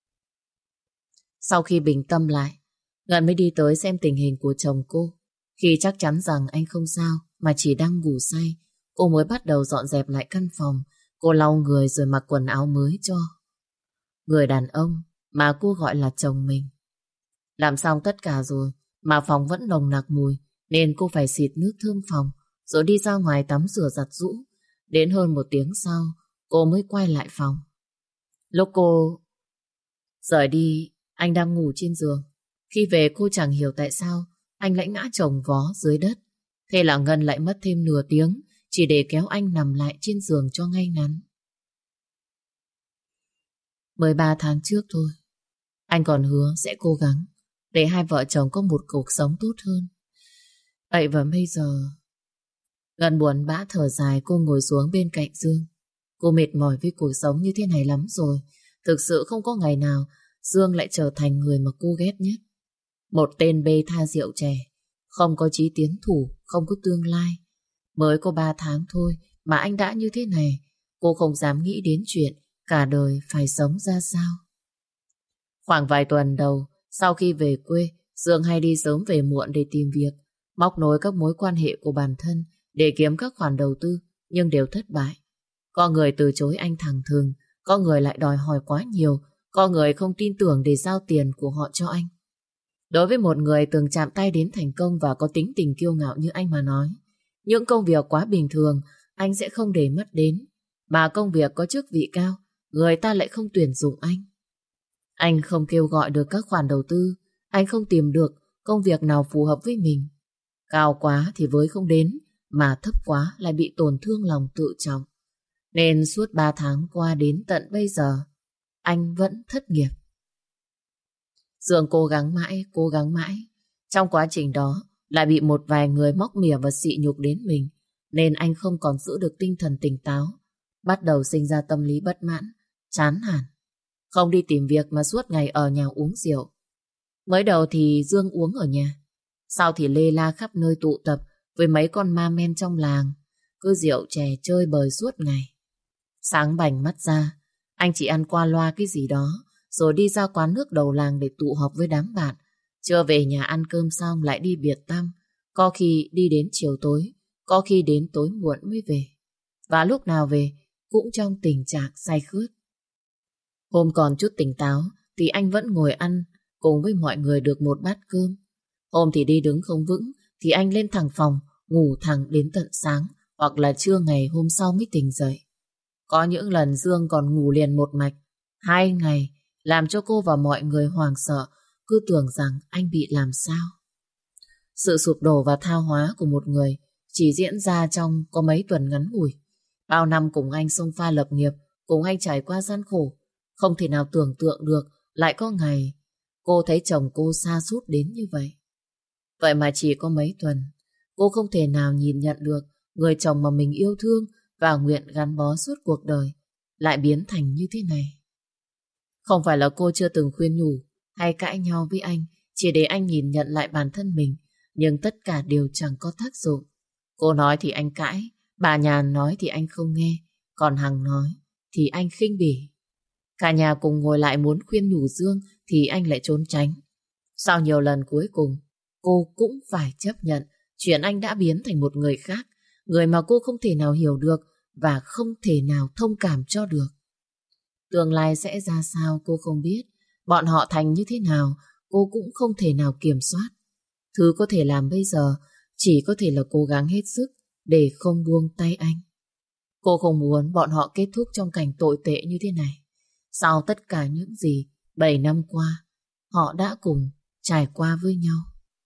A: Sau khi bình tâm lại, Ngân mới đi tới xem tình hình của chồng cô. Khi chắc chắn rằng anh không sao mà chỉ đang ngủ say, cô mới bắt đầu dọn dẹp lại căn phòng. Cô lau người rồi mặc quần áo mới cho người đàn ông mà cô gọi là chồng mình. Làm xong tất cả rồi mà phòng vẫn nồng nặc mùi, nên cô phải xịt nước thơm phòng rồi đi ra ngoài tắm rửa giặt giũ. Đến hơn một tiếng sau cô mới quay lại phòng. Lúc cô rời đi, anh đang ngủ trên giường. Khi về cô chẳng hiểu tại sao anh lại ngã chồng vó dưới đất. Thế là Ngân lại mất thêm nửa tiếng chỉ để kéo anh nằm lại trên giường cho ngay ngắn. Mới ba tháng trước thôi, anh còn hứa sẽ cố gắng để hai vợ chồng có một cuộc sống tốt hơn. Vậy và bây giờ... Ngân buồn bã thở dài, cô ngồi xuống bên cạnh Dương. Cô mệt mỏi với cuộc sống như thế này lắm rồi. Thực sự không có ngày nào Dương lại trở thành người mà cô ghét nhất. Một tên bê tha rượu chè, không có chí tiến thủ, không có tương lai. Mới có ba tháng thôi mà anh đã như thế này. Cô không dám nghĩ đến chuyện cả đời phải sống ra sao. Khoảng vài tuần đầu, sau khi về quê, Dương hay đi sớm về muộn để tìm việc, móc nối các mối quan hệ của bản thân để kiếm các khoản đầu tư, nhưng đều thất bại. Có người từ chối anh thẳng thừng, có người lại đòi hỏi quá nhiều, có người không tin tưởng để giao tiền của họ cho anh. Đối với một người từng chạm tay đến thành công và có tính tình kiêu ngạo như anh mà nói, những công việc quá bình thường anh sẽ không để mất đến, mà công việc có chức vị cao, người ta lại không tuyển dụng anh. Anh không kêu gọi được các khoản đầu tư, anh không tìm được công việc nào phù hợp với mình. Cao quá thì với không đến, mà thấp quá lại bị tổn thương lòng tự trọng. Nên suốt ba tháng qua đến tận bây giờ, anh vẫn thất nghiệp. Dương cố gắng mãi, cố gắng mãi. Trong quá trình đó, lại bị một vài người móc mỉa và sỉ nhục đến mình, nên anh không còn giữ được tinh thần tỉnh táo, bắt đầu sinh ra tâm lý bất mãn, chán nản. Không đi tìm việc mà suốt ngày ở nhà uống rượu. Mới đầu thì Dương uống ở nhà, sau thì lê la khắp nơi tụ tập với mấy con ma men trong làng, cứ rượu chè chơi bời suốt ngày. Sáng bảnh mắt ra, anh chỉ ăn qua loa cái gì đó, rồi đi ra quán nước đầu làng để tụ họp với đám bạn. Trưa về nhà ăn cơm xong lại đi biệt tăm, có khi đi đến chiều tối, có khi đến tối muộn mới về. Và lúc nào về cũng trong tình trạng say khướt. Hôm còn chút tỉnh táo thì anh vẫn ngồi ăn cùng với mọi người được một bát cơm. Hôm thì đi đứng không vững, thì anh lên thẳng phòng, ngủ thẳng đến tận sáng, hoặc là trưa ngày hôm sau mới tỉnh dậy. Có những lần Dương còn ngủ liền một mạch, hai ngày, làm cho cô và mọi người hoảng sợ, cứ tưởng rằng anh bị làm sao. Sự sụp đổ và tha hóa của một người chỉ diễn ra trong có mấy tuần ngắn ngủi. Bao năm cùng anh xông pha lập nghiệp, cùng anh trải qua gian khổ, không thể nào tưởng tượng được lại có ngày cô thấy chồng cô sa sút đến như vậy. Vậy mà chỉ có mấy tuần, cô không thể nào nhìn nhận được người chồng mà mình yêu thương và nguyện gắn bó suốt cuộc đời lại biến thành như thế này. Không phải là cô chưa từng khuyên nhủ hay cãi nhau với anh chỉ để anh nhìn nhận lại bản thân mình, nhưng tất cả đều chẳng có tác dụng. Cô nói thì anh cãi, bà Nhàn nói thì anh không nghe, còn Hằng nói thì anh khinh bỉ. Cả nhà cùng ngồi lại muốn khuyên nhủ Dương thì anh lại trốn tránh. Sau nhiều lần cuối cùng, cô cũng phải chấp nhận chuyện anh đã biến thành một người khác, người mà cô không thể nào hiểu được và không thể nào thông cảm cho được. Tương lai sẽ ra sao cô không biết, bọn họ thành như thế nào cô cũng không thể nào kiểm soát. Thứ có thể làm bây giờ chỉ có thể là cố gắng hết sức để không buông tay anh. Cô không muốn bọn họ kết thúc trong cảnh tồi tệ như thế này. Sau tất cả những gì bảy năm qua họ đã cùng trải qua với nhau.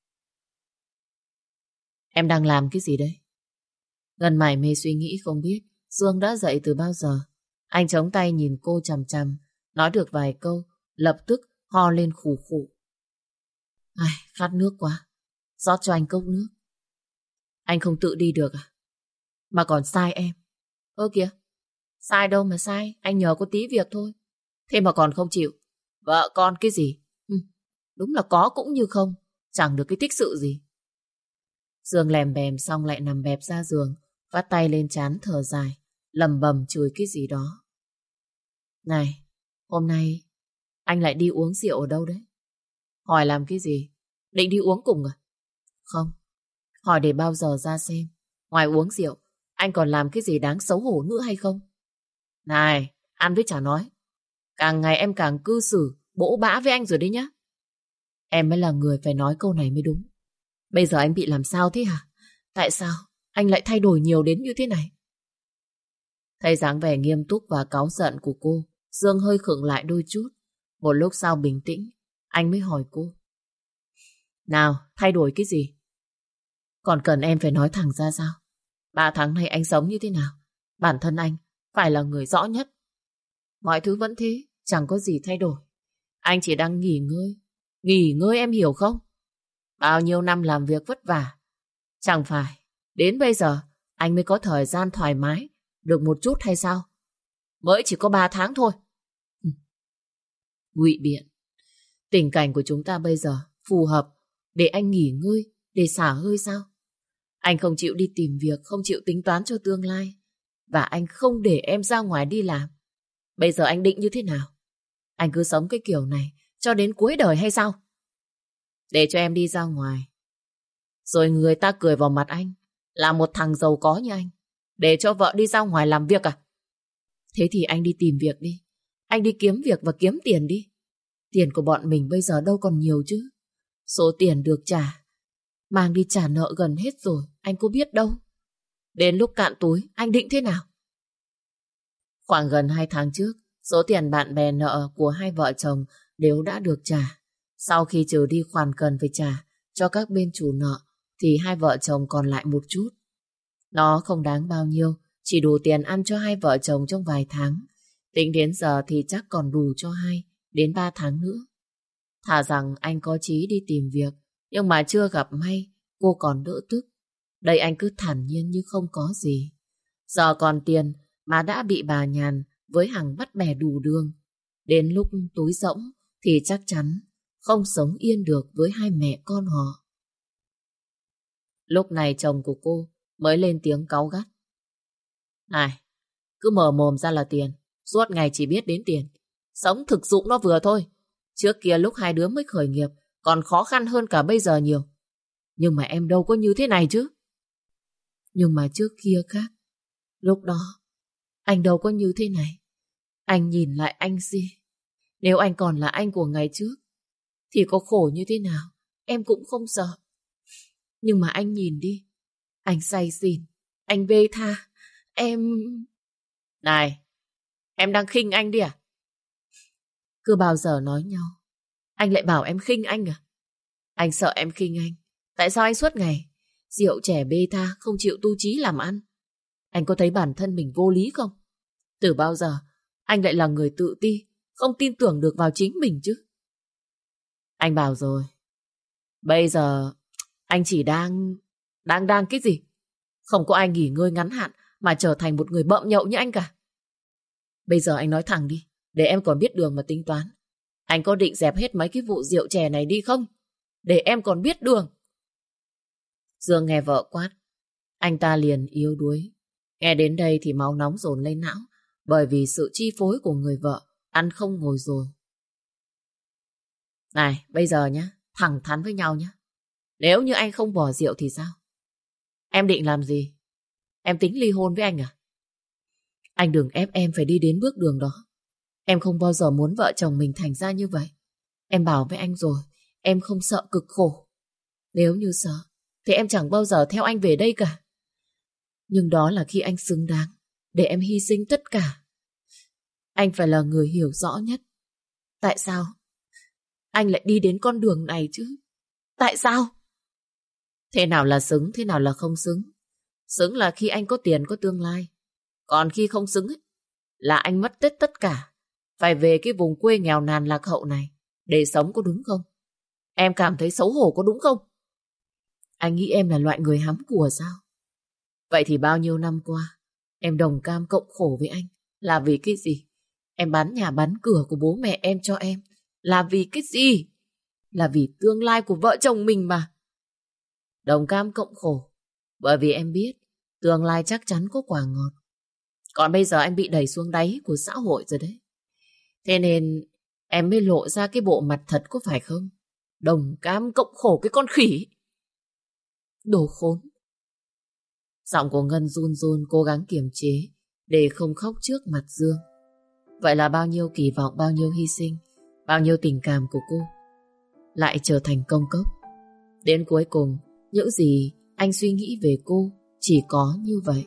A: Em đang làm cái gì đây? Ngân mải mê suy nghĩ không biết Dương đã dậy từ bao giờ. Anh chống tay nhìn cô chằm chằm, nói được vài câu, lập tức ho lên khủ khủ. Ai, khát nước quá, rót cho anh cốc nước. Anh không tự đi được à? Mà còn sai em. Ơ kìa, sai đâu mà sai, anh nhờ có tí việc thôi. Thế mà còn không chịu. Vợ con cái gì? Hừ, đúng là có cũng như không, chẳng được cái tích sự gì. Dương lèm bèm xong lại nằm bẹp ra giường, vắt tay lên trán thở dài, lầm bầm chửi cái gì đó. Này, hôm nay anh lại đi uống rượu ở đâu đấy? Hỏi làm cái gì? Định đi uống cùng à? Không, hỏi để bao giờ ra xem, ngoài uống rượu, anh còn làm cái gì đáng xấu hổ nữa hay không? Này, ăn với chả nói. Càng ngày em càng cư xử bỗ bã với anh rồi đấy nhá. Em mới là người phải nói câu này mới đúng. Bây giờ anh bị làm sao thế hả? Tại sao anh lại thay đổi nhiều đến như thế này? Thấy dáng vẻ nghiêm túc và cáu giận của cô, Dương hơi khựng lại đôi chút. Một lúc sau bình tĩnh, anh mới hỏi cô. Nào, thay đổi cái gì? Còn cần em phải nói thẳng ra sao? Ba tháng nay anh sống như thế nào? Bản thân anh phải là người rõ nhất. Mọi thứ vẫn thế, chẳng có gì thay đổi. Anh chỉ đang nghỉ ngơi. Nghỉ ngơi em hiểu không? Bao nhiêu năm làm việc vất vả. Chẳng phải đến bây giờ anh mới có thời gian thoải mái được một chút hay sao? Mới chỉ có ba tháng thôi. Ngụy biện. Tình cảnh của chúng ta bây giờ phù hợp để anh nghỉ ngơi, để xả hơi sao? Anh không chịu đi tìm việc, không chịu tính toán cho tương lai. Và anh không để em ra ngoài đi làm. Bây giờ anh định như thế nào? Anh cứ sống cái kiểu này cho đến cuối đời hay sao? Để cho em đi ra ngoài, rồi người ta cười vào mặt anh là một thằng giàu có như anh, để cho vợ đi ra ngoài làm việc à? Thế thì anh đi tìm việc đi. Anh đi kiếm việc và kiếm tiền đi. Tiền của bọn mình bây giờ đâu còn nhiều chứ. Số tiền được trả, mang đi trả nợ gần hết rồi, anh có biết đâu. Đến lúc cạn túi, anh định thế nào? Khoảng gần hai tháng trước, số tiền bạn bè nợ của hai vợ chồng đều đã được trả. Sau khi trừ đi khoản cần phải trả cho các bên chủ nợ, thì hai vợ chồng còn lại một chút. Nó không đáng bao nhiêu, chỉ đủ tiền ăn cho hai vợ chồng trong vài tháng. Tính đến giờ thì chắc còn đủ cho hai đến ba tháng nữa. Thà rằng anh có chí đi tìm việc, nhưng mà chưa gặp may, cô còn đỡ tức. Đây anh cứ thản nhiên như không có gì. Giờ còn tiền mà đã bị bà Nhàn với Hằng bắt bẻ đủ đường. Đến lúc túi rỗng thì chắc chắn không sống yên được với hai mẹ con họ. Lúc này chồng của cô mới lên tiếng cáu gắt. Này, cứ mở mồm ra là tiền, suốt ngày chỉ biết đến tiền. Sống thực dụng nó vừa thôi. Trước kia lúc hai đứa mới khởi nghiệp còn khó khăn hơn cả bây giờ nhiều. Nhưng mà em đâu có như thế này chứ. Nhưng mà trước kia khác. Lúc đó anh đâu có như thế này. Anh nhìn lại anh gì. Nếu anh còn là anh của ngày trước thì có khổ như thế nào, em cũng không sợ. Nhưng mà anh nhìn đi, anh say xỉn, anh bê tha, em... Này, em đang khinh anh đi à? Cứ bao giờ nói nhau, anh lại bảo em khinh anh à? Anh sợ em khinh anh. Tại sao anh suốt ngày rượu chè bê tha, không chịu tu chí làm ăn? Anh có thấy bản thân mình vô lý không? Từ bao giờ anh lại là người tự ti, không tin tưởng được vào chính mình chứ? Anh bảo rồi, bây giờ anh chỉ đang... Đang đang cái gì? Không có ai nghỉ ngơi ngắn hạn mà trở thành một người bợm nhậu như anh cả. Bây giờ anh nói thẳng đi, để em còn biết đường mà tính toán. Anh có định dẹp hết mấy cái vụ rượu chè này đi không? Để em còn biết đường. Dương nghe vợ quát, anh ta liền yếu đuối. Nghe đến đây thì máu nóng dồn lên não, bởi vì sự chi phối của người vợ ăn không ngồi rồi. Này, bây giờ nhá, thẳng thắn với nhau nhá. Nếu như anh không bỏ rượu thì sao? Em định làm gì? Em tính ly hôn với anh à? Anh đừng ép em phải đi đến bước đường đó. Em không bao giờ muốn vợ chồng mình thành ra như vậy. Em bảo với anh rồi, em không sợ cực khổ. Nếu như sợ, thì em chẳng bao giờ theo anh về đây cả. Nhưng đó là khi anh xứng đáng để em hy sinh tất cả. Anh phải là người hiểu rõ nhất. Tại sao anh lại đi đến con đường này chứ? Tại sao? Thế nào là xứng, thế nào là không xứng? Xứng là khi anh có tiền, có tương lai. Còn khi không xứng ấy, là anh mất tất tất cả. Phải về cái vùng quê nghèo nàn lạc hậu này để sống, có đúng không? Em cảm thấy xấu hổ, có đúng không? Anh nghĩ em là loại người hám của sao? Vậy thì bao nhiêu năm qua em đồng cam cộng khổ với anh là vì cái gì? Em bán nhà bán cửa của bố mẹ em cho em là vì cái gì? Là vì tương lai của vợ chồng mình mà. Đồng cam cộng khổ bởi vì em biết tương lai chắc chắn có quả ngọt. Còn bây giờ anh bị đẩy xuống đáy của xã hội rồi đấy. Thế nên em mới lộ ra cái bộ mặt thật, có phải không? Đồng cam cộng khổ cái con khỉ. Đồ khốn. Giọng của Ngân run run cố gắng kiềm chế để không khóc trước mặt Dương. Vậy là bao nhiêu kỳ vọng, bao nhiêu hy sinh, bao nhiêu tình cảm của cô lại trở thành công cốc. Đến cuối cùng, những gì anh suy nghĩ về cô chỉ có như vậy.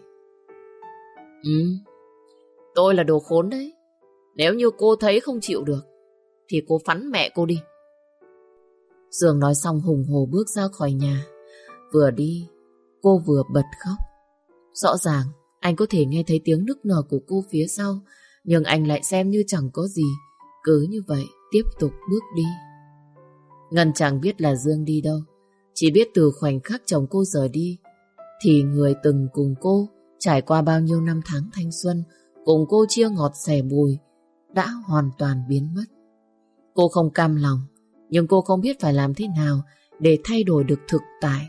A: Ừ, tôi là đồ khốn đấy. Nếu như cô thấy không chịu được thì cô phắn mẹ cô đi. Dương nói xong hùng hồ bước ra khỏi nhà. Vừa đi, cô vừa bật khóc. Rõ ràng anh có thể nghe thấy tiếng nức nở của cô phía sau, nhưng anh lại xem như chẳng có gì. Cứ như vậy tiếp tục bước đi. Ngân chẳng biết là Dương đi đâu, chỉ biết từ khoảnh khắc chồng cô rời đi thì người từng cùng cô trải qua bao nhiêu năm tháng thanh xuân, cùng cô chia ngọt sẻ bùi, đã hoàn toàn biến mất. Cô không cam lòng, nhưng cô không biết phải làm thế nào để thay đổi được thực tại.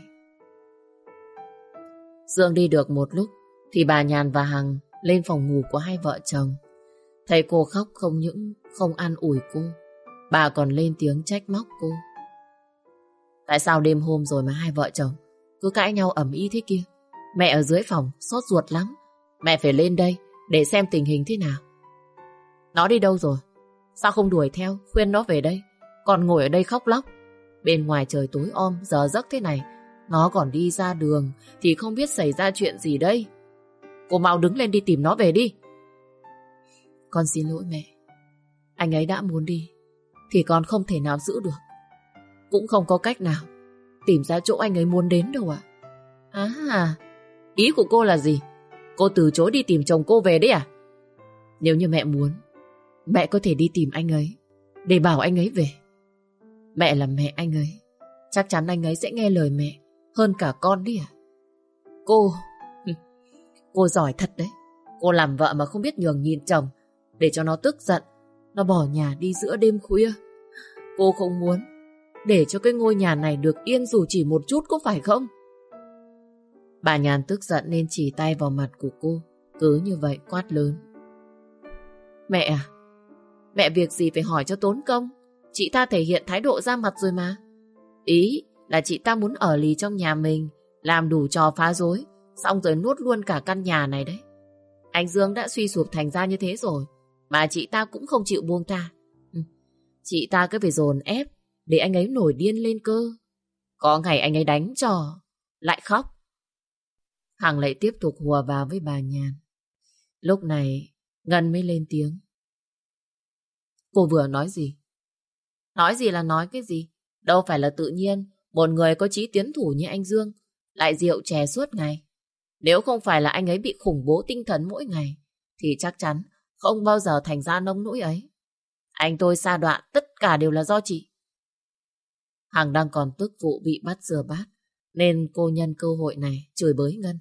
A: Dương đi được một lúc thì bà Nhàn và Hằng lên phòng ngủ của hai vợ chồng. Thấy cô khóc không những không an ủi cô, bà còn lên tiếng trách móc cô. Tại sao đêm hôm rồi mà hai vợ chồng cứ cãi nhau ầm ĩ thế kia? Mẹ ở dưới phòng sốt ruột lắm. Mẹ phải lên đây để xem tình hình thế nào. Nó đi đâu rồi? Sao không đuổi theo khuyên nó về đây, còn ngồi ở đây khóc lóc? Bên ngoài trời tối om giờ giấc thế này, nó còn đi ra đường thì không biết xảy ra chuyện gì đây. Cô mau đứng lên đi tìm nó về đi. Con xin lỗi mẹ. Anh ấy đã muốn đi thì con không thể nào giữ được. Cũng không có cách nào tìm ra chỗ anh ấy muốn đến đâu ạ. À? À, ý của cô là gì? Cô từ chối đi tìm chồng cô về đấy à? Nếu như mẹ muốn, mẹ có thể đi tìm anh ấy để bảo anh ấy về. Mẹ là mẹ anh ấy, chắc chắn anh ấy sẽ nghe lời mẹ hơn cả con đi à? Cô Cô giỏi thật đấy. Cô làm vợ mà không biết nhường nhịn chồng, để cho nó tức giận, nó bỏ nhà đi giữa đêm khuya. Cô không muốn để cho cái ngôi nhà này được yên dù chỉ một chút, có phải không? Bà Nhàn tức giận nên chỉ tay vào mặt của cô, cứ như vậy quát lớn. Mẹ à, mẹ việc gì phải hỏi cho tốn công. Chị ta thể hiện thái độ ra mặt rồi mà. Ý là chị ta muốn ở lì trong nhà mình, làm đủ trò phá rối, xong rồi nuốt luôn cả căn nhà này đấy. Anh Dương đã suy sụp thành ra như thế rồi mà chị ta cũng không chịu buông tha. Chị ta cứ phải dồn ép để anh ấy nổi điên lên cơ. Có ngày anh ấy đánh cho, lại khóc. Hằng lại tiếp tục hùa vào với bà Nhàn. Lúc này, Ngân mới lên tiếng. Cô vừa nói gì? Nói gì là nói cái gì? Đâu phải là tự nhiên một người có chí tiến thủ như anh Dương lại rượu chè suốt ngày. Nếu không phải là anh ấy bị khủng bố tinh thần mỗi ngày thì chắc chắn không bao giờ thành ra nông nỗi ấy. Anh tôi sa đọa tất cả đều là do chị. Hằng đang còn tức vụ bị bắt rửa bát nên cô nhân cơ hội này chửi bới Ngân.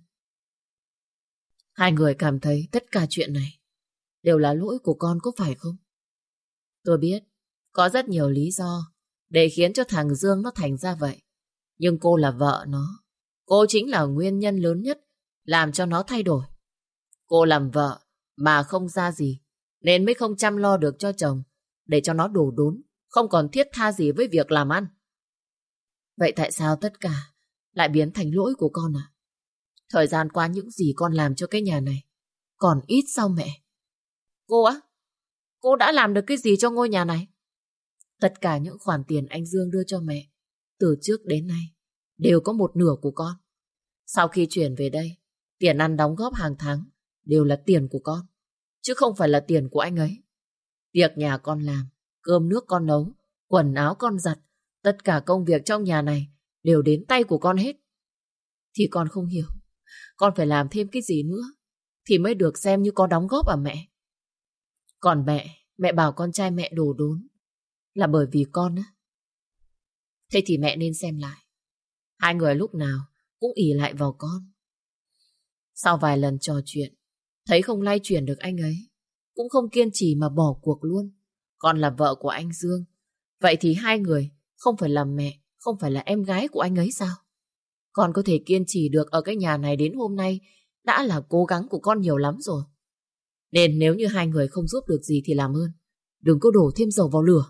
A: Hai người cảm thấy tất cả chuyện này đều là lỗi của con có phải không? Tôi biết có rất nhiều lý do để khiến cho thằng Dương nó thành ra vậy. Nhưng cô là vợ nó. Cô chính là nguyên nhân lớn nhất làm cho nó thay đổi. Cô làm vợ mà không ra gì nên mới không chăm lo được cho chồng, để cho nó đổ đốn, không còn thiết tha gì với việc làm ăn. Vậy tại sao tất cả lại biến thành lỗi của con à? Thời gian qua những gì con làm cho cái nhà này còn ít sao mẹ? Cô á? Cô đã làm được cái gì cho ngôi nhà này? Tất cả những khoản tiền anh Dương đưa cho mẹ từ trước đến nay đều có một nửa của con. Sau khi chuyển về đây, tiền ăn đóng góp hàng tháng đều là tiền của con, chứ không phải là tiền của anh ấy. Việc nhà con làm, cơm nước con nấu, quần áo con giặt, tất cả công việc trong nhà này đều đến tay của con hết. Thì con không hiểu, con phải làm thêm cái gì nữa thì mới được xem như có đóng góp à mẹ? Còn mẹ, mẹ bảo con trai mẹ đổ đốn là bởi vì con á. Thế thì mẹ nên xem lại. Hai người lúc nào cũng ỷ lại vào con. Sau vài lần trò chuyện, thấy không lay chuyển được anh ấy, cũng không kiên trì mà bỏ cuộc luôn. Con là vợ của anh Dương, vậy thì hai người không phải là mẹ, không phải là em gái của anh ấy sao? Con có thể kiên trì được ở cái nhà này đến hôm nay đã là cố gắng của con nhiều lắm rồi. Nên nếu như hai người không giúp được gì thì làm ơn đừng có đổ thêm dầu vào lửa.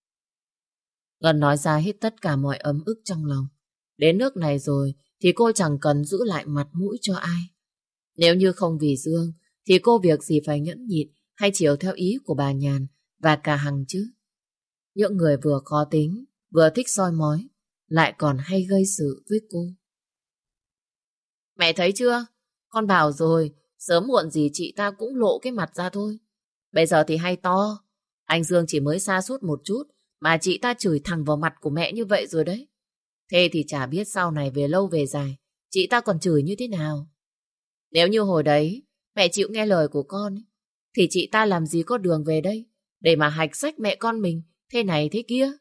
A: Ngân nói ra hết tất cả mọi ấm ức trong lòng. Đến nước này rồi thì cô chẳng cần giữ lại mặt mũi cho ai. Nếu như không vì Dương thì cô việc gì phải nhẫn nhịn hay chiều theo ý của bà Nhàn và cả Hằng chứ. Những người vừa khó tính, vừa thích soi mói, lại còn hay gây sự với cô. Mẹ thấy chưa? Con bảo rồi, sớm muộn gì chị ta cũng lộ cái mặt ra thôi. Bây giờ thì hay to. Anh Dương chỉ mới sa sút một chút mà chị ta chửi thẳng vào mặt của mẹ như vậy rồi đấy. Thế thì chả biết sau này về lâu về dài chị ta còn chửi như thế nào. Nếu như hồi đấy mẹ chịu nghe lời của con ấy, thì chị ta làm gì có đường về đây để mà hạch sách mẹ con mình thế này thế kia.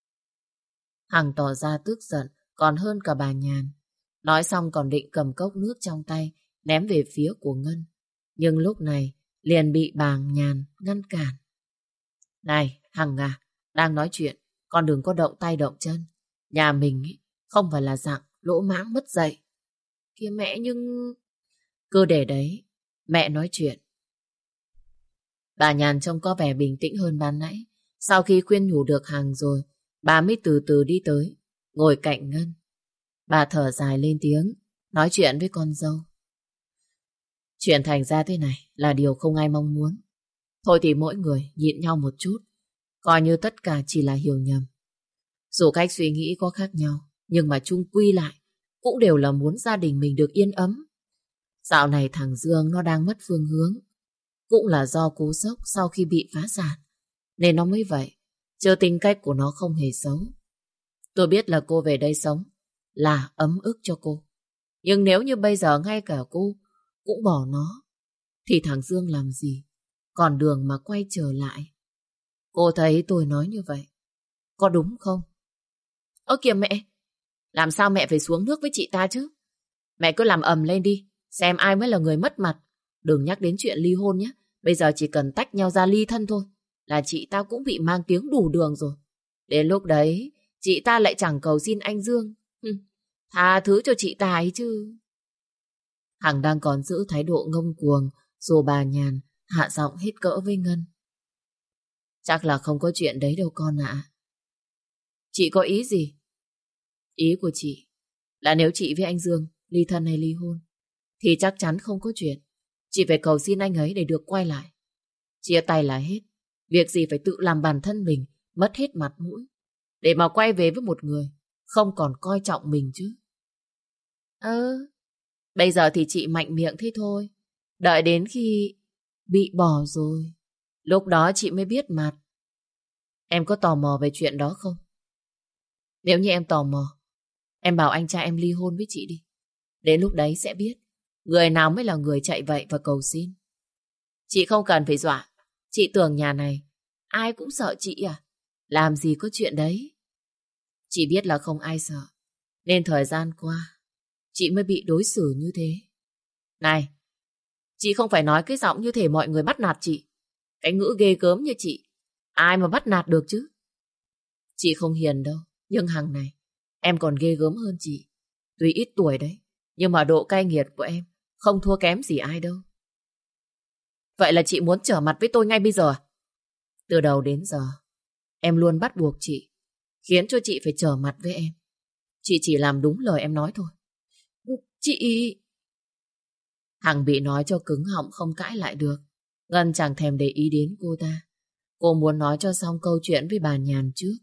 A: Hằng tỏ ra tức giận còn hơn cả bà Nhàn. Nói xong còn định cầm cốc nước trong tay ném về phía của Ngân. Nhưng lúc này liền bị bà Nhàn ngăn cản. Này Hằng à, đang nói chuyện, con đừng có động tay động chân. Nhà mình ý, không phải là dạng lỗ mãng mất dạy. Kìa mẹ nhưng... Cứ để đấy, mẹ nói chuyện. Bà Nhàn trông có vẻ bình tĩnh hơn ban nãy. Sau khi khuyên nhủ được Hằng rồi, bà mới từ từ đi tới, ngồi cạnh Ngân. Bà thở dài lên tiếng, nói chuyện với con dâu. Chuyện thành ra thế này là điều không ai mong muốn. Thôi thì mỗi người nhịn nhau một chút, coi như tất cả chỉ là hiểu nhầm. Dù cách suy nghĩ có khác nhau, nhưng mà chung quy lại cũng đều là muốn gia đình mình được yên ấm. Dạo này thằng Dương nó đang mất phương hướng, cũng là do cú sốc sau khi bị phá sản, nên nó mới vậy, chứ tính cách của nó không hề xấu. Tôi biết là cô về đây sống là ấm ức cho cô, nhưng nếu như bây giờ ngay cả cô cũng bỏ nó, thì thằng Dương làm gì còn đường mà quay trở lại. Cô thấy tôi nói như vậy có đúng không? Ơ kìa mẹ, làm sao mẹ phải xuống nước với chị ta chứ? Mẹ cứ làm ầm lên đi, xem ai mới là người mất mặt. Đừng nhắc đến chuyện ly hôn nhé. Bây giờ chỉ cần tách nhau ra ly thân thôi là chị ta cũng bị mang tiếng đủ đường rồi. Đến lúc đấy chị ta lại chẳng cầu xin anh Dương tha thứ cho chị ta ấy chứ. Hằng đang còn giữ thái độ ngông cuồng, rồi bà Nhàn hạ giọng hết cỡ với Ngân. Chắc là không có chuyện đấy đâu con ạ. Chị có ý gì? Ý của chị là nếu chị với anh Dương ly thân hay ly hôn thì chắc chắn không có chuyện. Chị phải cầu xin anh ấy để được quay lại. Chia tay là hết. Việc gì phải tự làm bản thân mình mất hết mặt mũi. để mà quay về với một người không còn coi trọng mình chứ. Ơ, bây giờ thì chị mạnh miệng thế thôi. Đợi đến khi bị bỏ rồi, lúc đó chị mới biết mặt. Em có tò mò về chuyện đó không? Nếu như em tò mò, em bảo anh trai em ly hôn với chị đi. Đến lúc đấy sẽ biết người nào mới là người chạy vậy và cầu xin. Chị không cần phải dọa. Chị tưởng nhà này ai cũng sợ chị à? Làm gì có chuyện đấy. Chị biết là không ai sợ, nên thời gian qua chị mới bị đối xử như thế. Này, chị không phải nói cái giọng như thể mọi người bắt nạt chị. Cái ngữ ghê gớm như chị, ai mà bắt nạt được chứ? Chị không hiền đâu, nhưng hàng này em còn ghê gớm hơn chị. Tuy ít tuổi đấy, nhưng mà độ cay nghiệt của em không thua kém gì ai đâu. Vậy là chị muốn trở mặt với tôi ngay bây giờ à? Từ đầu đến giờ em luôn bắt buộc chị, khiến cho chị phải trở mặt với em. Chị chỉ làm đúng lời em nói thôi. Chị... Hằng bị nói cho cứng họng không cãi lại được. Ngân chẳng thèm để ý đến cô ta. Cô muốn nói cho xong câu chuyện với bà Nhàn trước.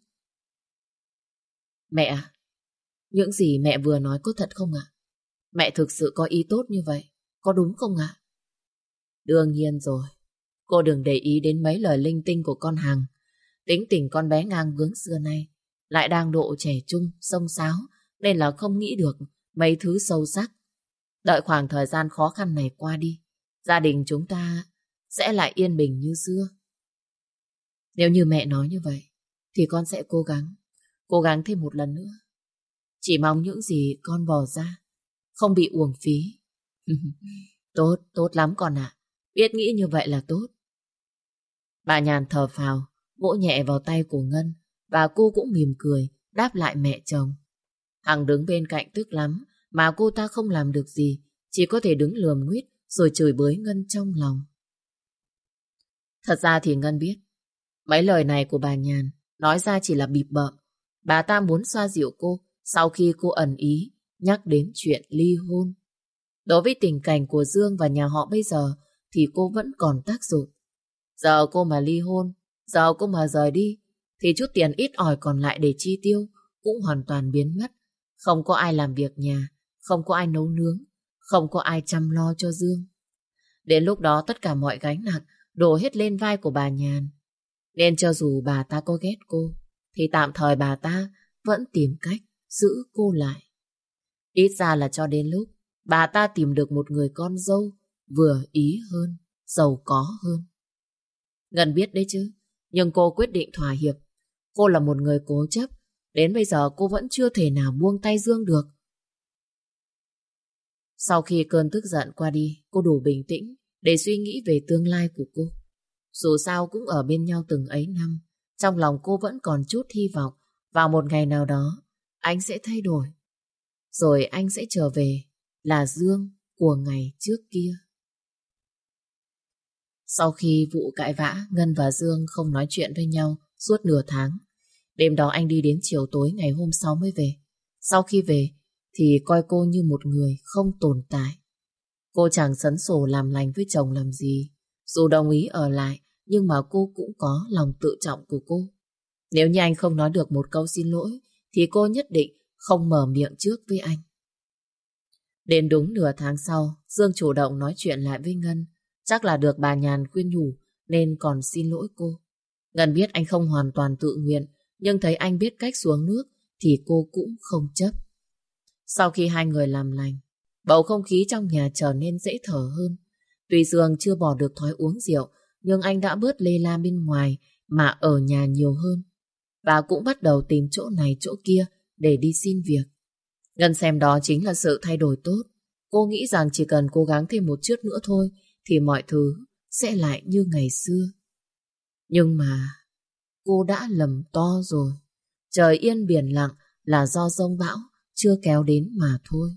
A: Mẹ à, những gì mẹ vừa nói có thật không ạ? Mẹ thực sự có ý tốt như vậy, có đúng không ạ? Đương nhiên rồi. Cô đừng để ý đến mấy lời linh tinh của con Hằng. Tính tình con bé ngang bướng xưa nay lại đang độ trẻ trung, xông xáo, nên là không nghĩ được mấy thứ sâu sắc. Đợi khoảng thời gian khó khăn này qua đi, gia đình chúng ta sẽ lại yên bình như xưa. Nếu như mẹ nói như vậy, thì con sẽ cố gắng, cố gắng thêm một lần nữa. Chỉ mong những gì con bỏ ra không bị uổng phí. Tốt, tốt lắm con ạ. Biết nghĩ như vậy là tốt. Bà Nhàn thở phào, vỗ nhẹ vào tay của Ngân, và cô cũng mỉm cười, đáp lại mẹ chồng. Hằng đứng bên cạnh tức lắm, mà cô ta không làm được gì, chỉ có thể đứng lườm nguýt rồi chửi bới Ngân trong lòng. Thật ra thì Ngân biết, mấy lời này của bà Nhàn nói ra chỉ là bịp bợm. Bà ta muốn xoa dịu cô sau khi cô ẩn ý nhắc đến chuyện ly hôn. Đối với tình cảnh của Dương và nhà họ bây giờ thì cô vẫn còn tác dụng. Giờ cô mà ly hôn, giờ cô mà rời đi, thì chút tiền ít ỏi còn lại để chi tiêu cũng hoàn toàn biến mất. Không có ai làm việc nhà, không có ai nấu nướng, không có ai chăm lo cho Dương. Đến lúc đó tất cả mọi gánh nặng đổ hết lên vai của bà Nhàn. Nên cho dù bà ta có ghét cô, thì tạm thời bà ta vẫn tìm cách giữ cô lại. Ít ra là cho đến lúc bà ta tìm được một người con dâu vừa ý hơn, giàu có hơn. Ngân biết đấy chứ, nhưng cô quyết định thỏa hiệp. Cô là một người cố chấp, đến bây giờ cô vẫn chưa thể nào buông tay Dương được. Sau khi cơn tức giận qua đi, cô đủ bình tĩnh để suy nghĩ về tương lai của cô. Dù sao cũng ở bên nhau từng ấy năm, trong lòng cô vẫn còn chút hy vọng vào một ngày nào đó anh sẽ thay đổi. Rồi anh sẽ trở về là Dương của ngày trước kia. Sau khi vụ cãi vã, Ngân và Dương không nói chuyện với nhau suốt nửa tháng. Đêm đó anh đi đến chiều tối ngày hôm sau mới về. Sau khi về thì coi cô như một người không tồn tại. Cô chẳng sấn sổ làm lành với chồng làm gì. Dù đồng ý ở lại, nhưng mà cô cũng có lòng tự trọng của cô. Nếu như anh không nói được một câu xin lỗi, thì cô nhất định không mở miệng trước với anh. Đến đúng nửa tháng sau, Dương chủ động nói chuyện lại với Ngân. Chắc là được bà Nhàn khuyên nhủ nên còn xin lỗi cô. Ngân biết anh không hoàn toàn tự nguyện, nhưng thấy anh biết cách xuống nước thì cô cũng không chấp. Sau khi hai người làm lành, bầu không khí trong nhà trở nên dễ thở hơn. Tuy Dương chưa bỏ được thói uống rượu, nhưng anh đã bớt lê la bên ngoài mà ở nhà nhiều hơn. Và cũng bắt đầu tìm chỗ này chỗ kia để đi xin việc. Ngân xem đó chính là sự thay đổi tốt. Cô nghĩ rằng chỉ cần cố gắng thêm một chút nữa thôi thì mọi thứ sẽ lại như ngày xưa. Nhưng mà cô đã lầm to rồi. Trời yên biển lặng là do giông bão chưa kéo đến mà thôi.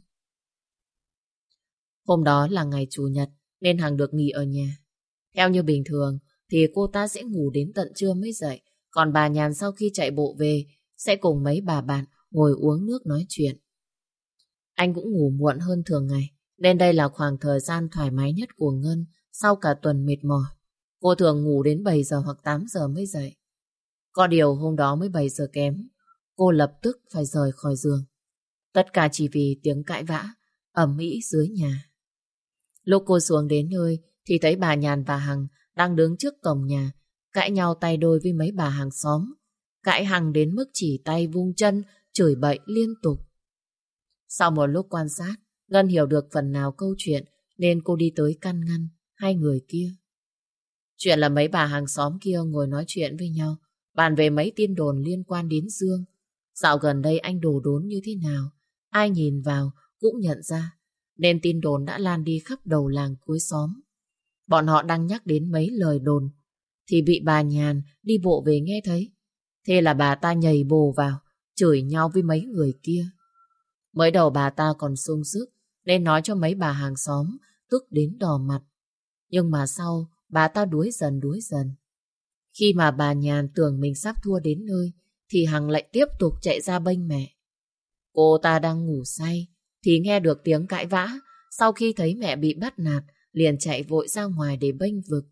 A: Hôm đó là ngày Chủ nhật nên Hằng được nghỉ ở nhà. Theo như bình thường thì cô ta sẽ ngủ đến tận trưa mới dậy. Còn bà Nhàn sau khi chạy bộ về sẽ cùng mấy bà bạn ngồi uống nước nói chuyện. Anh cũng ngủ muộn hơn thường ngày, nên đây là khoảng thời gian thoải mái nhất của Ngân sau cả tuần mệt mỏi. Cô thường ngủ đến bảy giờ hoặc tám giờ mới dậy. Có điều hôm đó mới bảy giờ kém, cô lập tức phải rời khỏi giường. Tất cả chỉ vì tiếng cãi vã ầm ĩ dưới nhà. Lúc cô xuống đến nơi thì thấy bà Nhàn và Hằng đang đứng trước cổng nhà, cãi nhau tay đôi với mấy bà hàng xóm. Cãi Hằng đến mức chỉ tay vung chân, chửi bậy liên tục. Sau một lúc quan sát, Ngân hiểu được phần nào câu chuyện nên cô đi tới can ngăn hai người kia. Chuyện là mấy bà hàng xóm kia ngồi nói chuyện với nhau, bàn về mấy tin đồn liên quan đến Dương. Dạo gần đây anh đồ đốn như thế nào, ai nhìn vào cũng nhận ra, nên tin đồn đã lan đi khắp đầu làng cuối xóm. Bọn họ đang nhắc đến mấy lời đồn, thì bị bà Nhàn đi bộ về nghe thấy. Thế là bà ta nhảy bổ vào, chửi nhau với mấy người kia. Mới đầu bà ta còn sung sức, nên nói cho mấy bà hàng xóm, tức đến đỏ mặt. Nhưng mà sau, bà ta đuối dần đuối dần. Khi mà bà Nhàn tưởng mình sắp thua đến nơi, thì Hằng lại tiếp tục chạy ra bênh mẹ. Cô ta đang ngủ say, thì nghe được tiếng cãi vã. Sau khi thấy mẹ bị bắt nạt, liền chạy vội ra ngoài để bênh vực.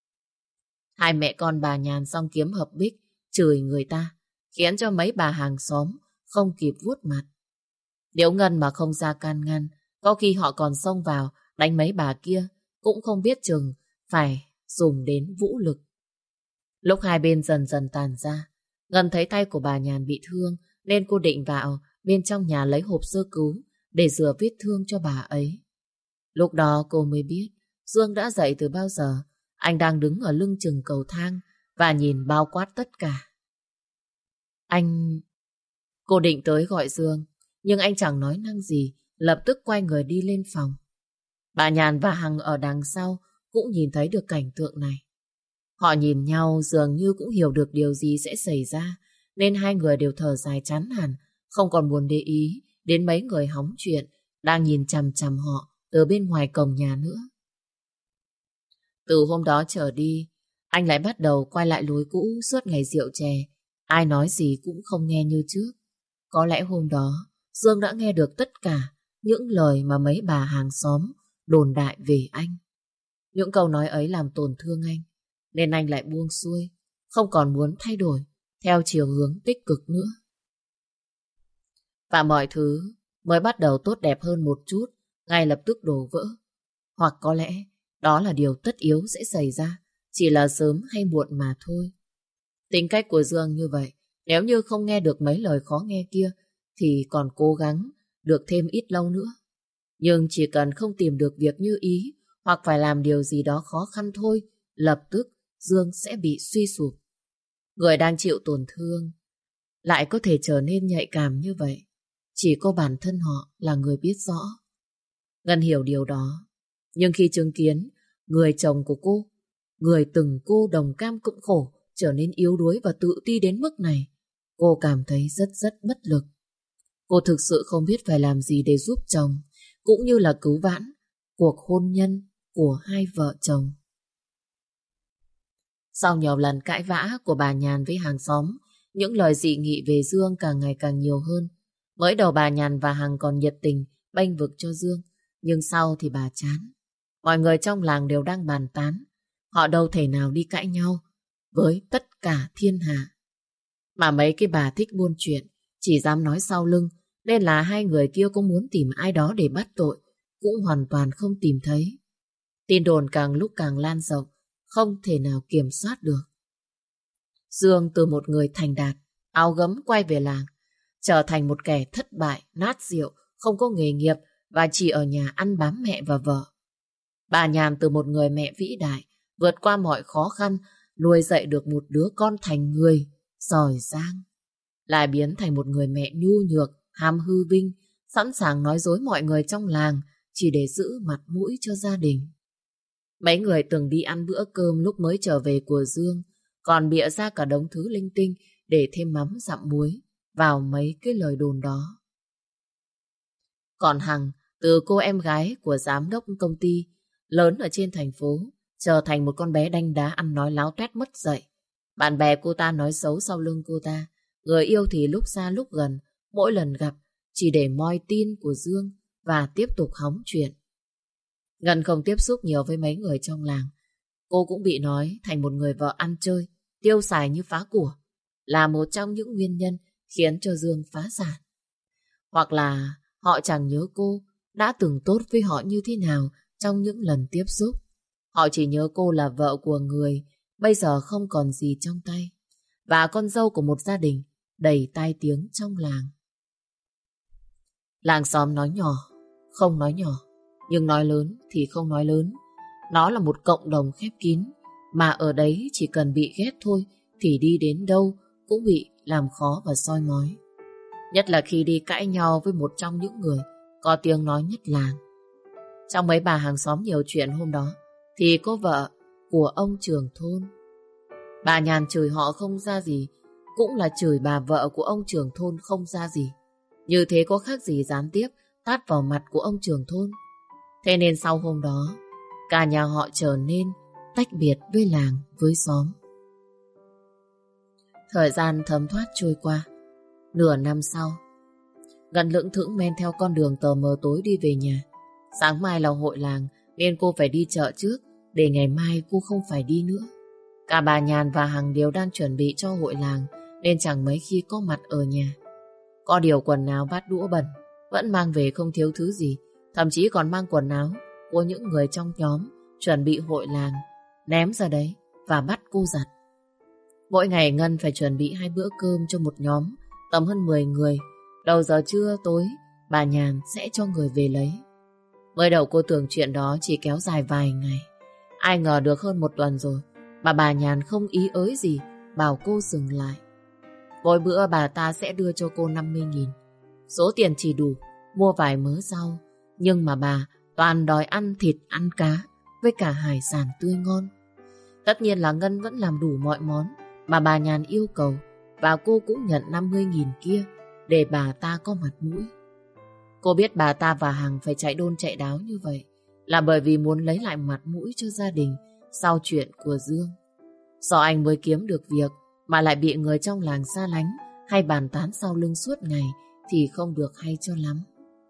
A: Hai mẹ con bà Nhàn xong kiếm hợp bích, chửi người ta, khiến cho mấy bà hàng xóm không kịp vuốt mặt. Nếu Ngân mà không ra can ngăn, có khi họ còn xông vào đánh mấy bà kia, cũng không biết chừng phải dùng đến vũ lực. Lúc hai bên dần dần tàn ra, Ngân thấy tay của bà Nhàn bị thương, nên cô định vào bên trong nhà lấy hộp sơ cứu để rửa vết thương cho bà ấy. Lúc đó cô mới biết Dương đã dậy từ bao giờ. Anh đang đứng ở lưng chừng cầu thang và nhìn bao quát tất cả. Anh... Cô định tới gọi Dương, nhưng anh chẳng nói năng gì, lập tức quay người đi lên phòng. Bà Nhàn và Hằng ở đằng sau cũng nhìn thấy được cảnh tượng này. Họ nhìn nhau dường như cũng hiểu được điều gì sẽ xảy ra, nên hai người đều thở dài chán hẳn, không còn buồn để ý đến mấy người hóng chuyện đang nhìn chằm chằm họ từ bên ngoài cổng nhà nữa. Từ hôm đó trở đi, anh lại bắt đầu quay lại lối cũ suốt ngày rượu chè. Ai nói gì cũng không nghe như trước. Có lẽ hôm đó, Dương đã nghe được tất cả những lời mà mấy bà hàng xóm đồn đại về anh. Những câu nói ấy làm tổn thương anh, nên anh lại buông xuôi, không còn muốn thay đổi theo chiều hướng tích cực nữa. Và mọi thứ mới bắt đầu tốt đẹp hơn một chút, ngay lập tức đổ vỡ. Hoặc có lẽ đó là điều tất yếu sẽ xảy ra, chỉ là sớm hay muộn mà thôi. Tính cách của Dương như vậy, nếu như không nghe được mấy lời khó nghe kia, thì còn cố gắng được thêm ít lâu nữa. Nhưng chỉ cần không tìm được việc như ý, hoặc phải làm điều gì đó khó khăn thôi, lập tức Dương sẽ bị suy sụp. Người đang chịu tổn thương lại có thể trở nên nhạy cảm như vậy, chỉ có bản thân họ là người biết rõ. Ngân hiểu điều đó, nhưng khi chứng kiến người chồng của cô, người từng cô đồng cam cộng khổ, trở nên yếu đuối và tự ti đến mức này, cô cảm thấy rất rất bất lực. Cô thực sự không biết phải làm gì để giúp chồng, cũng như là cứu vãn cuộc hôn nhân của hai vợ chồng. Sau nhiều lần cãi vã của bà Nhàn với hàng xóm, những lời dị nghị về Dương càng ngày càng nhiều hơn. Mới đầu bà Nhàn và Hằng còn nhiệt tình bênh vực cho Dương, nhưng sau thì bà chán. Mọi người trong làng đều đang bàn tán, họ đâu thể nào đi cãi nhau với tất cả thiên hạ. Mà mấy cái bà thích buôn chuyện, chỉ dám nói sau lưng, nên là hai người kia cũng muốn tìm ai đó để bắt tội, cũng hoàn toàn không tìm thấy. Tin đồn càng lúc càng lan rộng, không thể nào kiểm soát được. Dương từ một người thành đạt, áo gấm quay về làng, trở thành một kẻ thất bại, nát rượu, không có nghề nghiệp và chỉ ở nhà ăn bám mẹ và vợ. Bà Nhàn từ một người mẹ vĩ đại, vượt qua mọi khó khăn, nuôi dạy được một đứa con thành người, giỏi giang, lại biến thành một người mẹ nhu nhược, ham hư vinh, sẵn sàng nói dối mọi người trong làng chỉ để giữ mặt mũi cho gia đình. Mấy người từng đi ăn bữa cơm lúc mới trở về của Dương, còn bịa ra cả đống thứ linh tinh để thêm mắm dặm muối vào mấy cái lời đồn đó. Còn Hằng, từ cô em gái của giám đốc công ty lớn ở trên thành phố, trở thành một con bé đanh đá ăn nói láo toét mất dạy. Bạn bè cô ta nói xấu sau lưng cô ta, người yêu thì lúc xa lúc gần, mỗi lần gặp chỉ để moi tin của Dương và tiếp tục hóng chuyện. Ngân không tiếp xúc nhiều với mấy người trong làng. Cô cũng bị nói thành một người vợ ăn chơi, tiêu xài như phá của, là một trong những nguyên nhân khiến cho Dương phá sản. Hoặc là họ chẳng nhớ cô đã từng tốt với họ như thế nào trong những lần tiếp xúc. Họ chỉ nhớ cô là vợ của người bây giờ không còn gì trong tay, và con dâu của một gia đình đầy tai tiếng trong làng. Làng xóm nói nhỏ, không nói nhỏ, nhưng nói lớn thì không nói lớn. Nó là một cộng đồng khép kín, mà ở đấy chỉ cần bị ghét thôi thì đi đến đâu cũng bị làm khó và soi mói. Nhất là khi đi cãi nhau với một trong những người có tiếng nói nhất làng. Trong mấy bà hàng xóm nhiều chuyện hôm đó thì có vợ của ông trưởng thôn. Bà Nhàn chửi họ không ra gì, cũng là chửi bà vợ của ông trưởng thôn không ra gì. Như thế có khác gì gián tiếp tát vào mặt của ông trưởng thôn. Thế nên sau hôm đó, cả nhà họ trở nên tách biệt với làng, với xóm. Thời gian thấm thoát trôi qua. Nửa năm sau, Ngân lững thững men theo con đường tờ mờ tối đi về nhà. Sáng mai là hội làng nên cô phải đi chợ trước, để ngày mai cô không phải đi nữa. Cả bà Nhàn và Hằng đều đang chuẩn bị cho hội làng nên chẳng mấy khi có mặt ở nhà. Có điều quần áo bát đũa bẩn vẫn mang về không thiếu thứ gì, thậm chí còn mang quần áo của những người trong nhóm chuẩn bị hội làng ném ra đấy và bắt cô giặt. Mỗi ngày Ngân phải chuẩn bị hai bữa cơm cho một nhóm tầm hơn mười người. Đầu giờ trưa tối bà Nhàn sẽ cho người về lấy. Mới đầu cô tưởng chuyện đó chỉ kéo dài vài ngày, ai ngờ được hơn một tuần rồi mà bà Nhàn không ý ới gì, bảo cô dừng lại. Mỗi bữa bà ta sẽ đưa cho cô năm mươi nghìn. Số tiền chỉ đủ mua vài mớ rau, nhưng mà bà toàn đòi ăn thịt ăn cá với cả hải sản tươi ngon. Tất nhiên là Ngân vẫn làm đủ mọi món mà bà Nhàn yêu cầu, và cô cũng nhận năm mươi nghìn kia để bà ta có mặt mũi. Cô biết bà ta và Hằng phải chạy đôn chạy đáo như vậy là bởi vì muốn lấy lại mặt mũi cho gia đình sau chuyện của Dương. Do anh mới kiếm được việc mà lại bị người trong làng xa lánh hay bàn tán sau lưng suốt ngày thì không được hay cho lắm.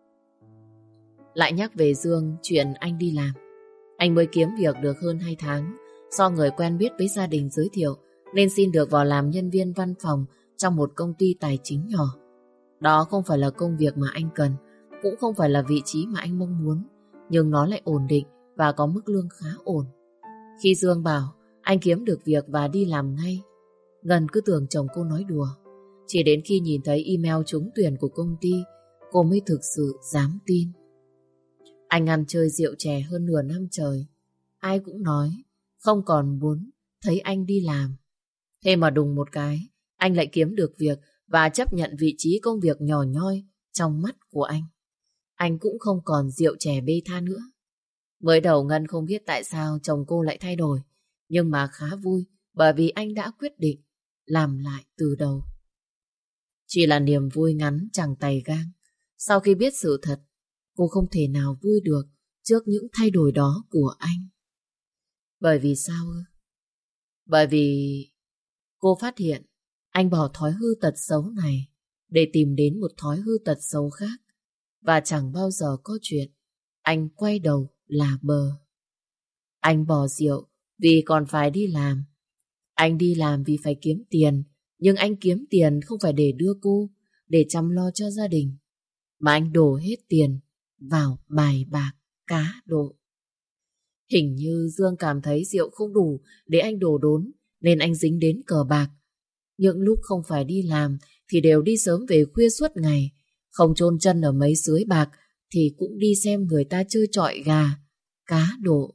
A: Lại nhắc về Dương, chuyện anh đi làm. Anh mới kiếm việc được hơn hai tháng, do người quen biết với gia đình giới thiệu nên xin được vào làm nhân viên văn phòng trong một công ty tài chính nhỏ. Đó không phải là công việc mà anh cần, cũng không phải là vị trí mà anh mong muốn, nhưng nó lại ổn định và có mức lương khá ổn. Khi Dương bảo anh kiếm được việc và đi làm ngay, Ngân cứ tưởng chồng cô nói đùa. Chỉ đến khi nhìn thấy email trúng tuyển của công ty, cô mới thực sự dám tin. Anh ăn chơi rượu chè hơn nửa năm trời, ai cũng nói không còn muốn thấy anh đi làm. Thế mà đùng một cái, anh lại kiếm được việc và chấp nhận vị trí công việc nhỏ nhoi trong mắt của anh. Anh cũng không còn rượu chè bê tha nữa. Mới đầu Ngân không biết tại sao chồng cô lại thay đổi, nhưng mà khá vui bởi vì anh đã quyết định làm lại từ đầu. Chỉ là niềm vui ngắn chẳng tày gang. Sau khi biết sự thật, cô không thể nào vui được trước những thay đổi đó của anh. Bởi vì sao ư? Bởi vì cô phát hiện anh bỏ thói hư tật xấu này để tìm đến một thói hư tật xấu khác, và chẳng bao giờ có chuyện anh quay đầu là bờ. Anh bỏ rượu vì còn phải đi làm. Anh đi làm vì phải kiếm tiền, nhưng anh kiếm tiền không phải để đưa cô, để chăm lo cho gia đình, mà anh đổ hết tiền vào bài bạc, cá độ. Hình như Dương cảm thấy rượu không đủ để anh đổ đốn, nên anh dính đến cờ bạc. Những lúc không phải đi làm thì đều đi sớm về khuya suốt ngày, không chôn chân ở mấy sới bạc thì cũng đi xem người ta chơi chọi gà, cá độ.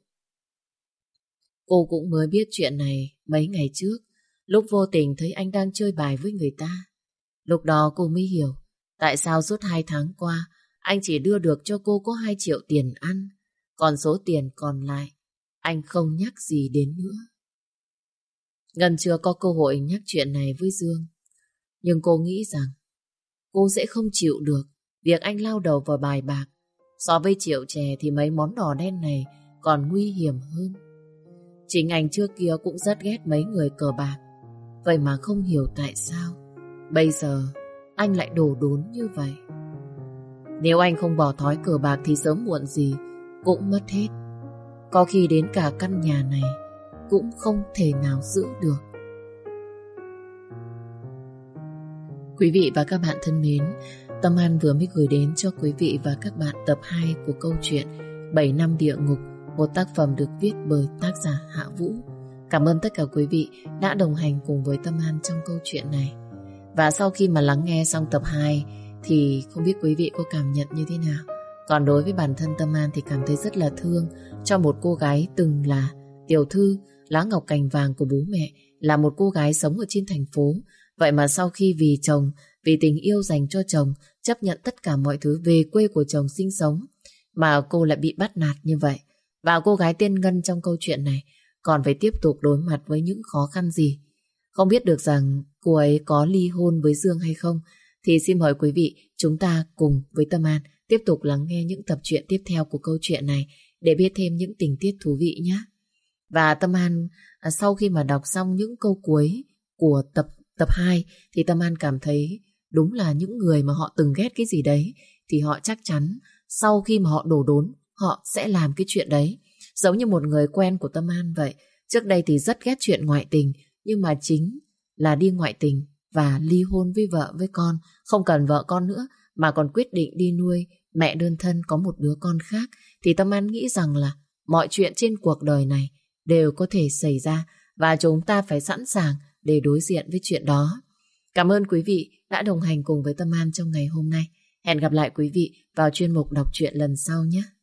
A: Cô cũng mới biết chuyện này mấy ngày trước, lúc vô tình thấy anh đang chơi bài với người ta. Lúc đó cô mới hiểu tại sao suốt hai tháng qua anh chỉ đưa được cho cô có hai triệu tiền ăn, còn số tiền còn lại anh không nhắc gì đến nữa. Ngân chưa có cơ hội nhắc chuyện này với Dương, nhưng cô nghĩ rằng cô sẽ không chịu được việc anh lao đầu vào bài bạc. So với rượu chè thì mấy món đỏ đen này còn nguy hiểm hơn. Chính anh trước kia cũng rất ghét mấy người cờ bạc, vậy mà không hiểu tại sao bây giờ anh lại đổ đốn như vậy. Nếu anh không bỏ thói cờ bạc thì sớm muộn gì cũng mất hết. Có khi đến cả căn nhà này cũng không thể nào giữ được. Quý vị và các bạn thân mến, Tâm An vừa mới gửi đến cho quý vị và các bạn tập hai của câu chuyện bảy năm địa ngục, một tác phẩm được viết bởi tác giả Hạ Vũ. Cảm ơn tất cả quý vị đã đồng hành cùng với Tâm An trong câu chuyện này. Và sau khi mà lắng nghe xong tập hai thì không biết quý vị có cảm nhận như thế nào. Còn đối với bản thân Tâm An thì cảm thấy rất là thương cho một cô gái từng là tiểu thư, lá ngọc cành vàng của bố mẹ, là một cô gái sống ở trên thành phố. Vậy mà sau khi vì chồng, vì tình yêu dành cho chồng, chấp nhận tất cả mọi thứ về quê của chồng sinh sống, mà cô lại bị bắt nạt như vậy. Và cô gái tên Ngân trong câu chuyện này còn phải tiếp tục đối mặt với những khó khăn gì. Không biết được rằng cô ấy có ly hôn với Dương hay không, thì xin mời quý vị chúng ta cùng với Tâm An tiếp tục lắng nghe những tập truyện tiếp theo của câu chuyện này để biết thêm những tình tiết thú vị nhé. Và Tâm An à, sau khi mà đọc xong những câu cuối của tập tập hai thì Tâm An cảm thấy đúng là những người mà họ từng ghét cái gì đấy thì họ chắc chắn sau khi mà họ đổ đốn họ sẽ làm cái chuyện đấy. Giống như một người quen của Tâm An vậy. Trước đây thì rất ghét chuyện ngoại tình, nhưng mà chính là đi ngoại tình và ly hôn với vợ với con, không cần vợ con nữa mà còn quyết định đi nuôi mẹ đơn thân có một đứa con khác. Thì Tâm An nghĩ rằng là mọi chuyện trên cuộc đời này đều có thể xảy ra và chúng ta phải sẵn sàng để đối diện với chuyện đó. Cảm ơn quý vị đã đồng hành cùng với Tâm An trong ngày hôm nay. Hẹn gặp lại quý vị vào chuyên mục đọc truyện lần sau nhé.